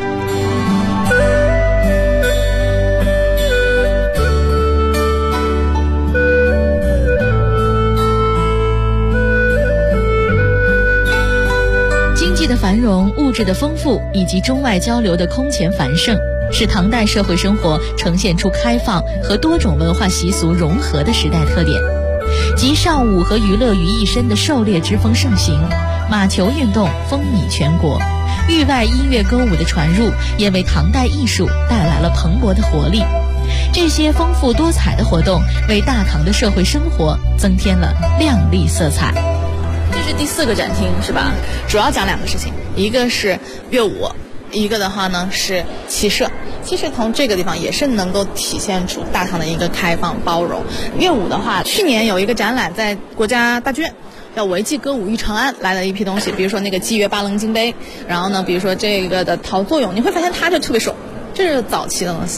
的繁荣、物质的丰富以及中外交流的空前繁盛，使唐代社会生活呈现出开放和多种文化习俗融合的时代特点。集尚武和娱乐于一身的狩猎之风盛行，马球运动风靡全国，域外音乐歌舞的传入也为唐代艺术带来了蓬勃的活力。这些丰富多彩的活动为大唐的社会生活增添了亮丽色彩。 这是第4个展厅是吧？主要讲2个事情，一个是乐舞，一个的话呢是骑射。其实从这个地方也是能够体现出大唐的一个开放包容。乐舞的话，去年有一个展览在国家大剧院，叫违纪歌舞玉长安，来了一批东西，比如说那个祭月八棱金杯，然后呢比如说这个的陶作俑，你会发现它就特别瘦，这是早期的东西。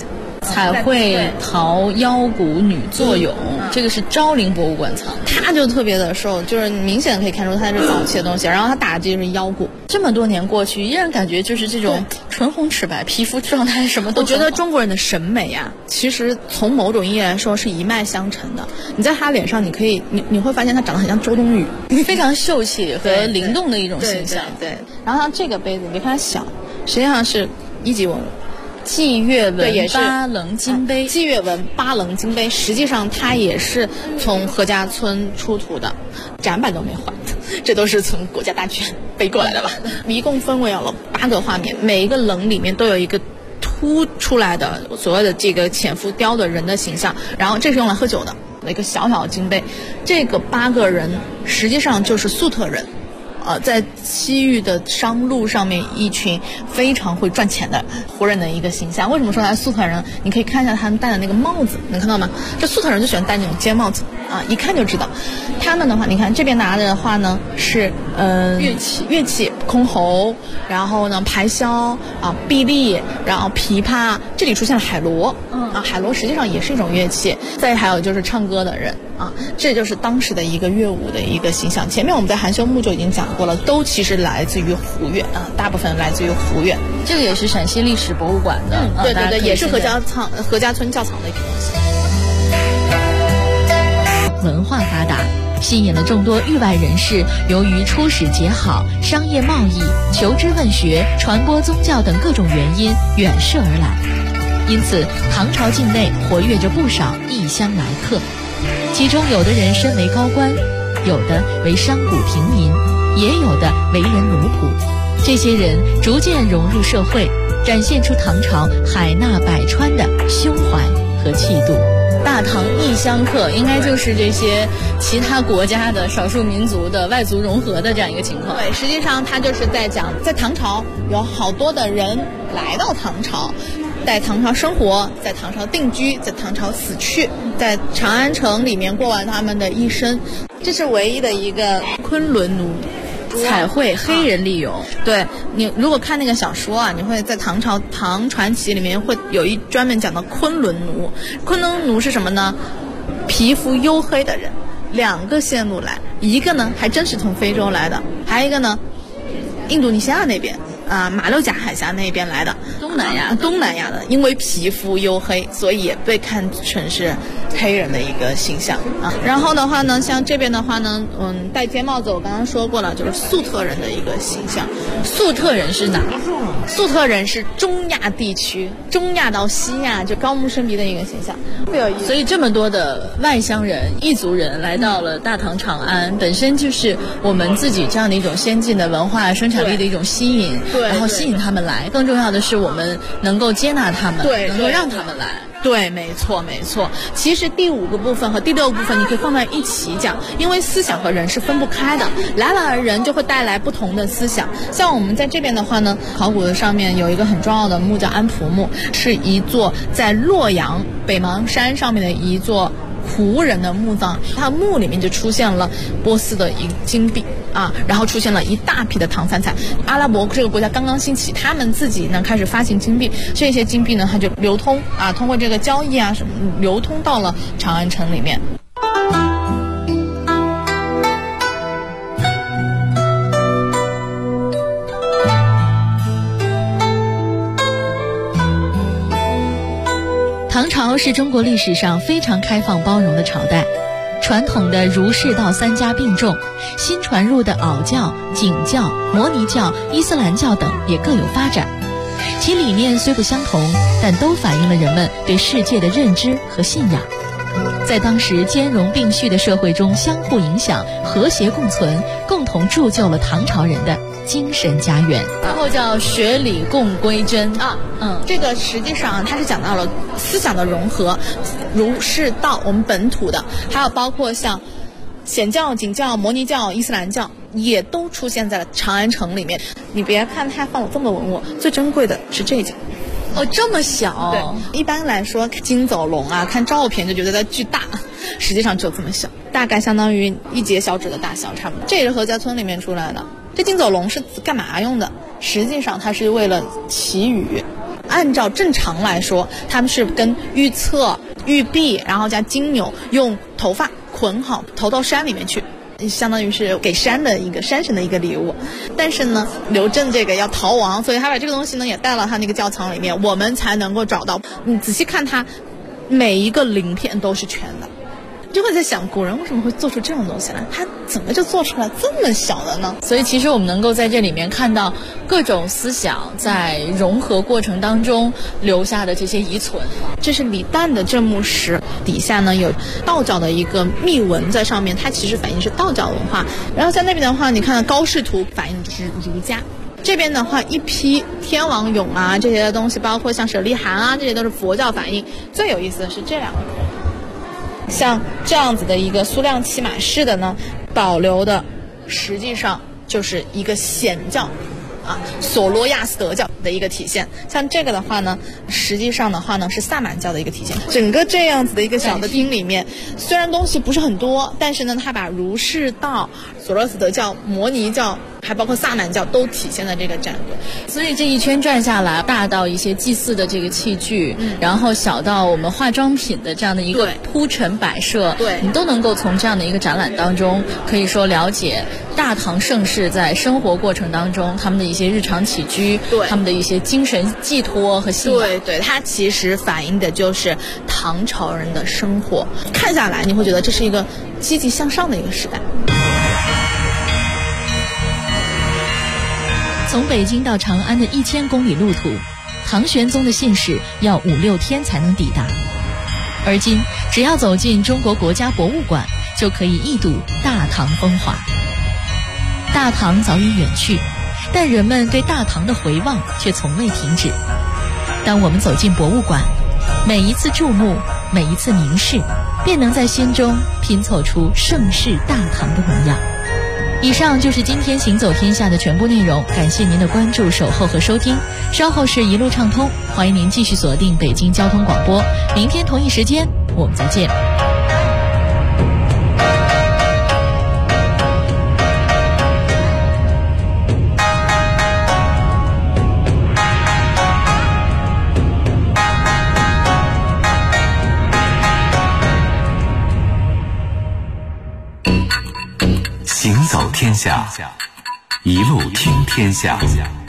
彩绘陶腰鼓女作俑，这个是昭陵博物馆藏的。它就特别的瘦，就是明显可以看出它是早期的东西。然后它打的就是腰鼓，这么多年过去，依然感觉就是这种唇红齿白，皮肤状态什么都。我觉得中国人的审美啊，其实从某种意义来说是一脉相承的。你在他脸上，你会发现他长得很像周冬雨，非常秀气和灵动的一种形象。对。然后像这个杯子，你别看它小，实际上是一级文物。霁月纹八棱金杯，霁月纹八棱金杯，实际上它也是从何家村出土的，展板都没换，这都是从国家大剧院背过来的吧？一共分为了8个画面，每一个棱里面都有一个凸出来的所谓的这个浅浮雕的人的形象，然后这是用来喝酒的一个小小的金杯，这个8个人实际上就是粟特人。在西域的商路上面，一群非常会赚钱的胡人的一个形象。为什么说他是粟特人？你可以看一下他们戴的那个帽子，能看到吗？这粟特人就喜欢戴那种尖帽子啊，一看就知道。他们的话，你看这边拿的话呢是乐器，箜篌，然后呢排箫啊，碧丽，然后琵琶，这里出现了海螺，海螺实际上也是一种乐器。再还有就是唱歌的人啊，这就是当时的一个乐舞的一个形象。前面我们在含羞墓就已经讲过了，都其实来自于胡乐啊，大部分来自于胡乐。这个也是陕西历史博物馆的，对对对，也是何家村窖藏的一个东西。 文化发达，吸引了众多域外人士，由于出使结好、商业贸易、求知问学、传播宗教等各种原因远涉而来，因此唐朝境内活跃着不少异乡来客，其中有的人身为高官，有的为商贾平民，也有的为人奴仆。这些人逐渐融入社会，展现出唐朝海纳百川的胸怀和气度。 大唐异乡客应该就是这些其他国家的少数民族的外族融合的这样一个情况。对，实际上他就是在讲，在唐朝有好多的人来到唐朝，在唐朝生活，在唐朝定居，在唐朝死去，在长安城里面过完他们的一生。这是唯一的一个昆仑奴彩绘黑人利用。对，你如果看那个小说啊，你会在唐传奇里面会有一专门讲到昆仑奴。昆仑奴是什么呢？皮肤黝黑的人，2个线路来，一个呢还真是从非洲来的，还有一个呢印度尼西亚那边啊，马六甲海峡那边来的，东南亚的，因为皮肤黝黑，所以也被看成是黑人的一个形象啊。然后的话呢，像这边的话呢，戴尖帽子，我刚刚说过了，就是粟特人的一个形象。粟特人是哪？粟特人是中亚地区，中亚到西亚就高木生鼻的一个形象，特别有意思。所以这么多的外乡人、异族人来到了大唐长安，本身就是我们自己这样的一种先进的文化生产力的一种吸引。然后吸引他们来，更重要的是我们能够接纳他们，能够让他们来。对，没错。其实第5个部分和第6个部分你可以放在一起讲，因为思想和人是分不开的，来了人就会带来不同的思想。像我们在这边的话呢，考古的上面有一个很重要的墓叫安图墓，是一座在洛阳北邙山上面的一座胡人的墓葬，它墓里面就出现了波斯的一个金币啊，然后出现了一大批的唐三彩。阿拉伯这个国家刚刚兴起，他们自己呢开始发行金币，这些金币呢它就流通啊，通过这个交易啊什么流通到了长安城里面。 唐朝是中国历史上非常开放包容的朝代，传统的儒释道3家并重，新传入的祆教、景教、摩尼教、伊斯兰教等也各有发展。其理念虽不相同，但都反映了人们对世界的认知和信仰。在当时兼容并蓄的社会中相互影响，和谐共存，共同铸就了唐朝人的精神家园。 然后叫学礼共归真啊，这个实际上它是讲到了思想的融合，儒释道我们本土的，还有包括像显教、景教、摩尼教、伊斯兰教也都出现在了长安城里面。你别看它放了这么多文物，最珍贵的是这一件。这么小。对，一般来说金走龙啊，看照片就觉得它巨大，实际上只有这么小，大概相当于1节小指的大小差不多。这也是何家村里面出来的。这金走龙是干嘛用的？实际上它是为了祈雨， 按照正常来说，他们是跟玉册、玉璧，然后加金牛，用头发捆好投到山里面去，相当于是给山神的一个礼物。但是呢，刘正这个要逃亡，所以他把这个东西呢也带到他那个窖藏里面，我们才能够找到。你仔细看它，每一个鳞片都是全的。就会在想，古人为什么会做出这种东西来？他怎么就做出来这么小的呢？ 所以其实我们能够在这里面看到各种思想在融合过程当中留下的这些遗存。 这是李诞的镇墓石，底下呢有道教的一个密文在上面，它其实反映是道教文化。然后在那边的话，你看到高士图反映的是儒家。这边的话，一批天王俑啊这些的东西，包括像舍利函啊，这些都是佛教反映。最有意思的是这两个。像这样子的一个苏亮骑马式的呢，保留的实际上就是一个显教索罗亚斯德教的一个体现。像这个的话呢，实际上的话呢是萨满教的一个体现。整个这样子的一个小的厅里面，虽然东西不是很多，但是呢，它把儒释道、索罗亚斯德教、摩尼教，还包括萨满教都体现在这个展柜。 所以这一圈转下来，大到一些祭祀的这个器具，然后小到我们化妆品的这样的一个铺陈摆设， 对， 你都能够从这样的一个展览当中，可以说了解大唐盛世在生活过程当中他们的一些日常起居， 对， 他们的一些精神寄托和信仰。 对，它其实反映的就是唐朝人的生活。看下来，你会觉得这是一个积极向上的一个时代。 从北京到长安的1000公里路途，唐玄宗的信使要5-6天才能抵达。而今，只要走进中国国家博物馆，就可以一睹大唐风华。大唐早已远去，但人们对大唐的回望却从未停止。当我们走进博物馆，每一次注目，每一次凝视，便能在心中拼凑出盛世大唐的模样。以上就是今天行走天下的全部内容，感谢您的关注、守候和收听。稍后是一路畅通，欢迎您继续锁定北京交通广播。明天同一时间，我们再见。 行走天下，一路听天下。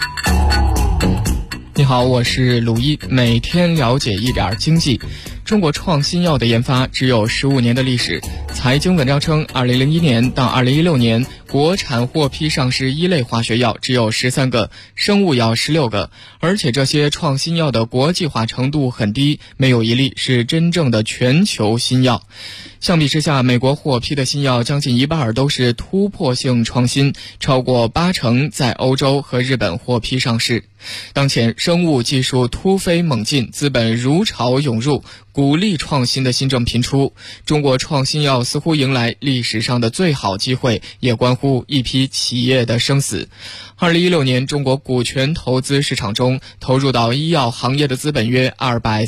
你好，我是鲁一，每天了解一点经济。中国创新药的研发只有15年的历史。财经文章称，2001年到2016年，国产获批上市一类化学药只有13个，生物药16个，而且这些创新药的国际化程度很低，没有一例是真正的全球新药。相比之下，美国获批的新药将近一半都是突破性创新，超过80%在欧洲和日本获批上市。当前生物技术突飞猛进，资本如潮涌入，鼓励创新的新政频出，中国创新药似乎迎来历史上的最好机会，也关乎一批企业的生死。2016年，中国股权投资市场中投入到医药行业的资本约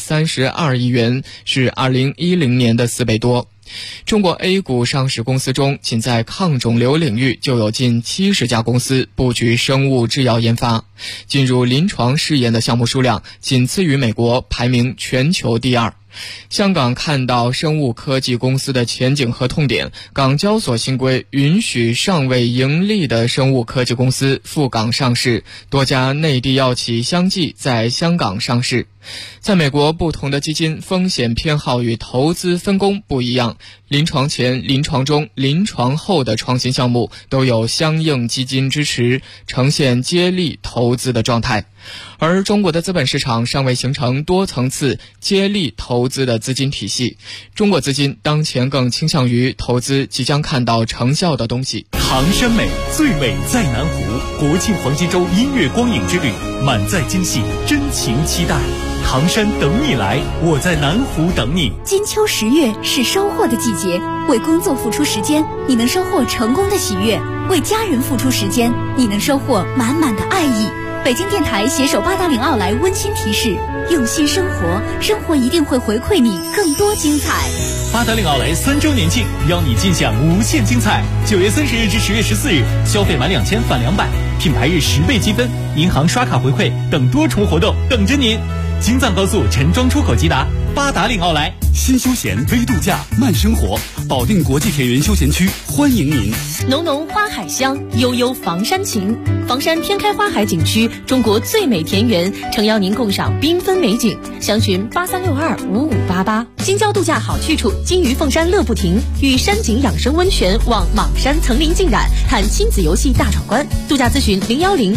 232亿元，是2010年的4倍多。中国 A 股上市公司中，仅在抗肿瘤领域就有近70家公司布局生物制药研发，进入临床试验的项目数量仅次于美国，排名全球第2。香港看到生物科技公司的前景和痛点，港交所新规允许尚未盈利的生物科技公司赴港上市，多家内地药企相继在香港上市。在美国，不同的基金风险偏好与投资分工不一样，临床前、临床中、临床后的创新项目都有相应基金支持，呈现接力投资的状态。而中国的资本市场尚未形成多层次接力投资的资金体系，中国资金当前更倾向于投资即将看到成效的东西。 唐山美，最美在南湖，国庆黄金周音乐光影之旅，满载惊喜，真情期待。唐山等你来，我在南湖等你。 金秋10月是收获的季节，为工作付出时间，你能收获成功的喜悦；为家人付出时间，你能收获满满的爱意。北京电台携手8达岭奥莱温馨提示：用心生活，生活一定会回馈你更多精彩。 8达岭奥莱3周年庆，邀你尽享无限精彩。9月30日至10月14日，消费满2000返200，品牌日10倍积分，银行刷卡回馈等多重活动等着您。 京藏高速陈庄出口即达，八达岭奥莱， 新休闲微度假慢生活，保定国际铁云休闲区欢迎您。 浓浓花海香，悠悠房山情。房山天开花海景区，中国最美田园，诚邀您共赏缤纷美景。详询83625588。京郊度假好去处，金鱼凤山乐不停，与山景养生温泉望莽山层林尽染，看亲子游戏大闯关。度假咨询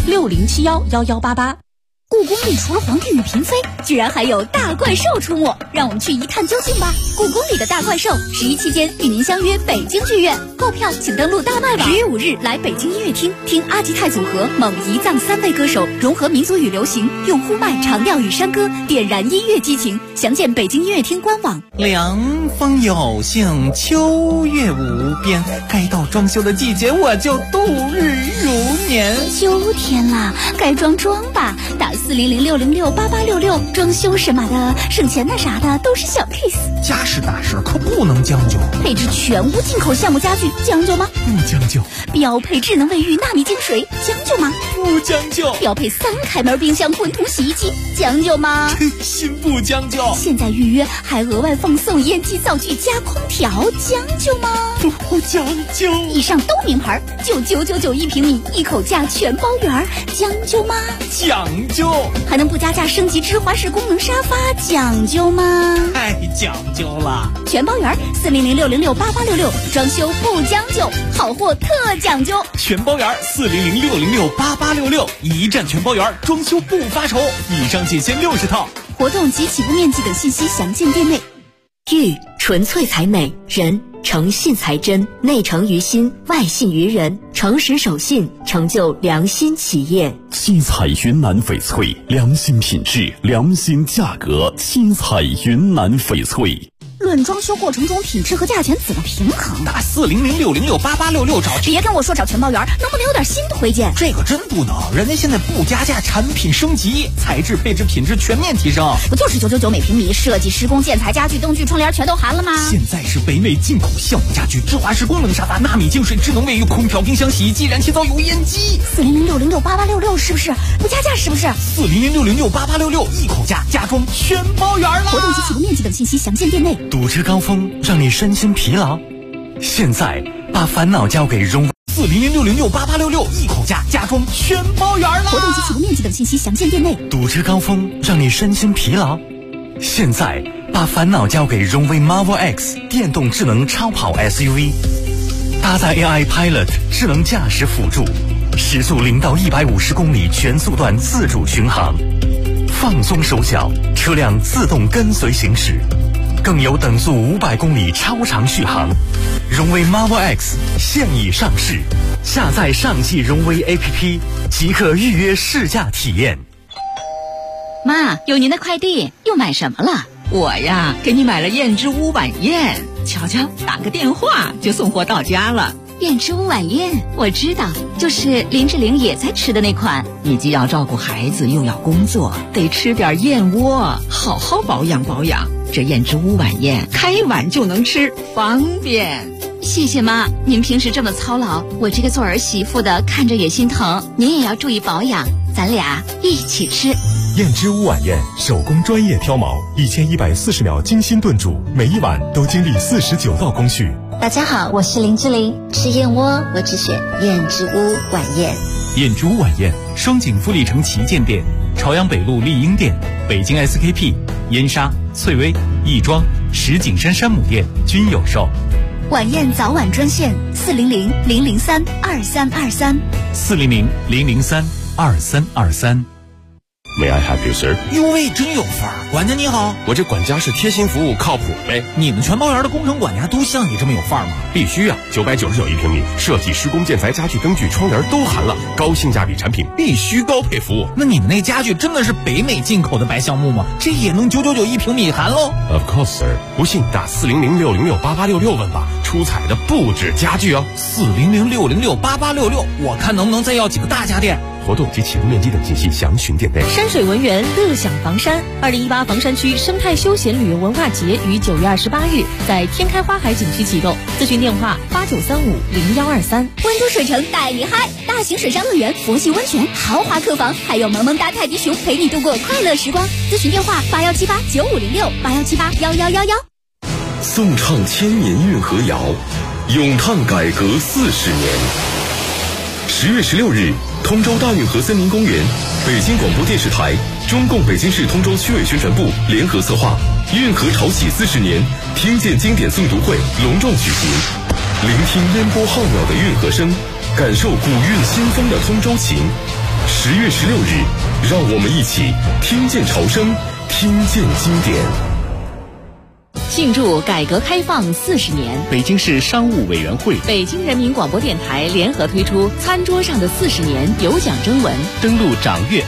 01060711188。 故宫里除了皇帝与嫔妃，居然还有大怪兽出没，让我们去一探究竟吧。故宫里的大怪兽，11期间与您相约北京剧院，购票请登录大麦网。10月5日来北京音乐厅听阿吉泰组合蒙彝藏3位歌手融合民族与流行，用呼麦、长调与山歌点燃音乐激情。详见北京音乐厅官网。 凉风有幸，秋月无边，该到装修的季节，我就度日如年。 秋天啦，该装吧，打400-606-8866，装修什么的，省钱的啥的都是小 case。 家事大事可不能将就， 配置全屋进口橡木家具，将就吗？ 不将就。 标配智能卫浴纳米净水，将就吗？ 不将就。 标配3开门冰箱滚筒洗衣机，将就吗？ 真心不将就。 现在预约还额外奉送烟机灶具加空调，将就吗？ 不将就。 以上都名牌，99991平米，一口价全包圆，将就吗？ 讲究。 还能不加价升级芝华士功能沙发，讲究吗？ 太讲究了。 全包圆，400-606-8866，装修不将就，好货特讲究。 全包圆，400-606-8866，一站全包圆，装修不发愁。以上仅限60套。 活动及起步面积等信息详见店内。 玉纯粹才美，人诚信才真，内诚于心，外信于人，诚实守信，成就良心企业。 七彩云南翡翠，良心品质，良心价格。七彩云南翡翠。 论装修过程中品质和价钱怎么平衡？ 打400-606-8866找。 别跟我说找全包圆，能不能有点新的推荐？ 这个真不能，人家现在不加价，产品升级，材质、配置、品质全面提升。 不就是999每平米，设计、施工、建材、家具、灯具、窗帘全都含了吗？ 现在是北美进口橡木家具、芝华士功能沙发、纳米净水、智能卫浴、空调、冰箱、洗衣机、燃气灶、油烟机。 400-606-8866是不是？不加价是不是 ？400-606-8866，一口价，家装全包圆了。 活动及起步面积等信息详见店内。 堵车高峰让你身心疲劳，现在把烦恼交给荣。 400-606-8866，一口价，家装全包圆了。 活动及起步面积等信息详见店内。 堵车高峰让你身心疲劳，现在把烦恼交给荣威 Marvel X 电动智能超跑 SUV， 搭载 AI Pilot 智能驾驶辅助，时速0到150公里全速段自主巡航，放松手脚，车辆自动跟随行驶。更有等速500公里超长续航。荣威 Marvel X 现已上市，下载上汽荣威 APP 即可预约试驾体验。 妈，有您的快递，又买什么了？ 我呀，给你买了燕之屋晚宴，瞧瞧，打个电话就送货到家了。 燕之屋晚宴，我知道，就是林志玲也在吃的那款。 你既要照顾孩子，又要工作，得吃点燕窝，好好保养保养。这燕之屋晚宴开碗就能吃，方便。 谢谢妈，您平时这么操劳，我这个做儿媳妇的看着也心疼。您也要注意保养，咱俩一起吃。 燕之屋晚宴，手工专业挑毛，1140秒精心炖煮，每一碗都经历49道工序。 大家好，我是林志玲，吃燕窝我只选燕之屋晚宴。 燕之屋晚宴，双井富力城旗舰店、朝阳北路丽婴店、北京 SKP、燕莎、翠微、亦庄、石景山山姆店均有售。 晚宴早晚专线400-003-2323 400-003-2323。 May I help you, sir？ 哟喂，真有范儿！管家你好， 我这管家是贴心服务，靠谱呗。 你们全包园的工程管家都像你这么有范儿吗？ 必须啊！999一平米，设计、施工、建材、家具、灯具、窗帘都含了，高性价比产品，必须高配服务。 那你们那家具真的是北美进口的白橡木吗？这也能999一平米含喽 ？Of course, sir。不信打400-606-8866问吧，出彩的不止家具哦。 400-606-8866，我看能不能再要几个大家电。 活动及启用面积等信息详询店内。 山水文园乐享房山，2018房山区生态休闲旅游文化节于9月28日在天开花海景区启动，咨询电话89350123。 温都水城带你嗨，大型水上乐园、佛系温泉、豪华客房，还有萌萌哒泰迪熊陪你度过快乐时光。咨询电话8178950681781111。 颂唱千年运河谣，咏叹改革40年。10月16日，通州大运河森林公园，北京广播电视台、中共北京市通州区委宣传部联合策划运河潮起40年听见经典诵读会隆重举行，聆听烟波浩渺的运河声，感受古韵新风的通州情。10月16日，让我们一起听见潮声，听见经典。 庆祝改革开放40年， 北京市商务委员会、 北京人民广播电台联合推出餐桌上的40年有奖征文， 登录掌阅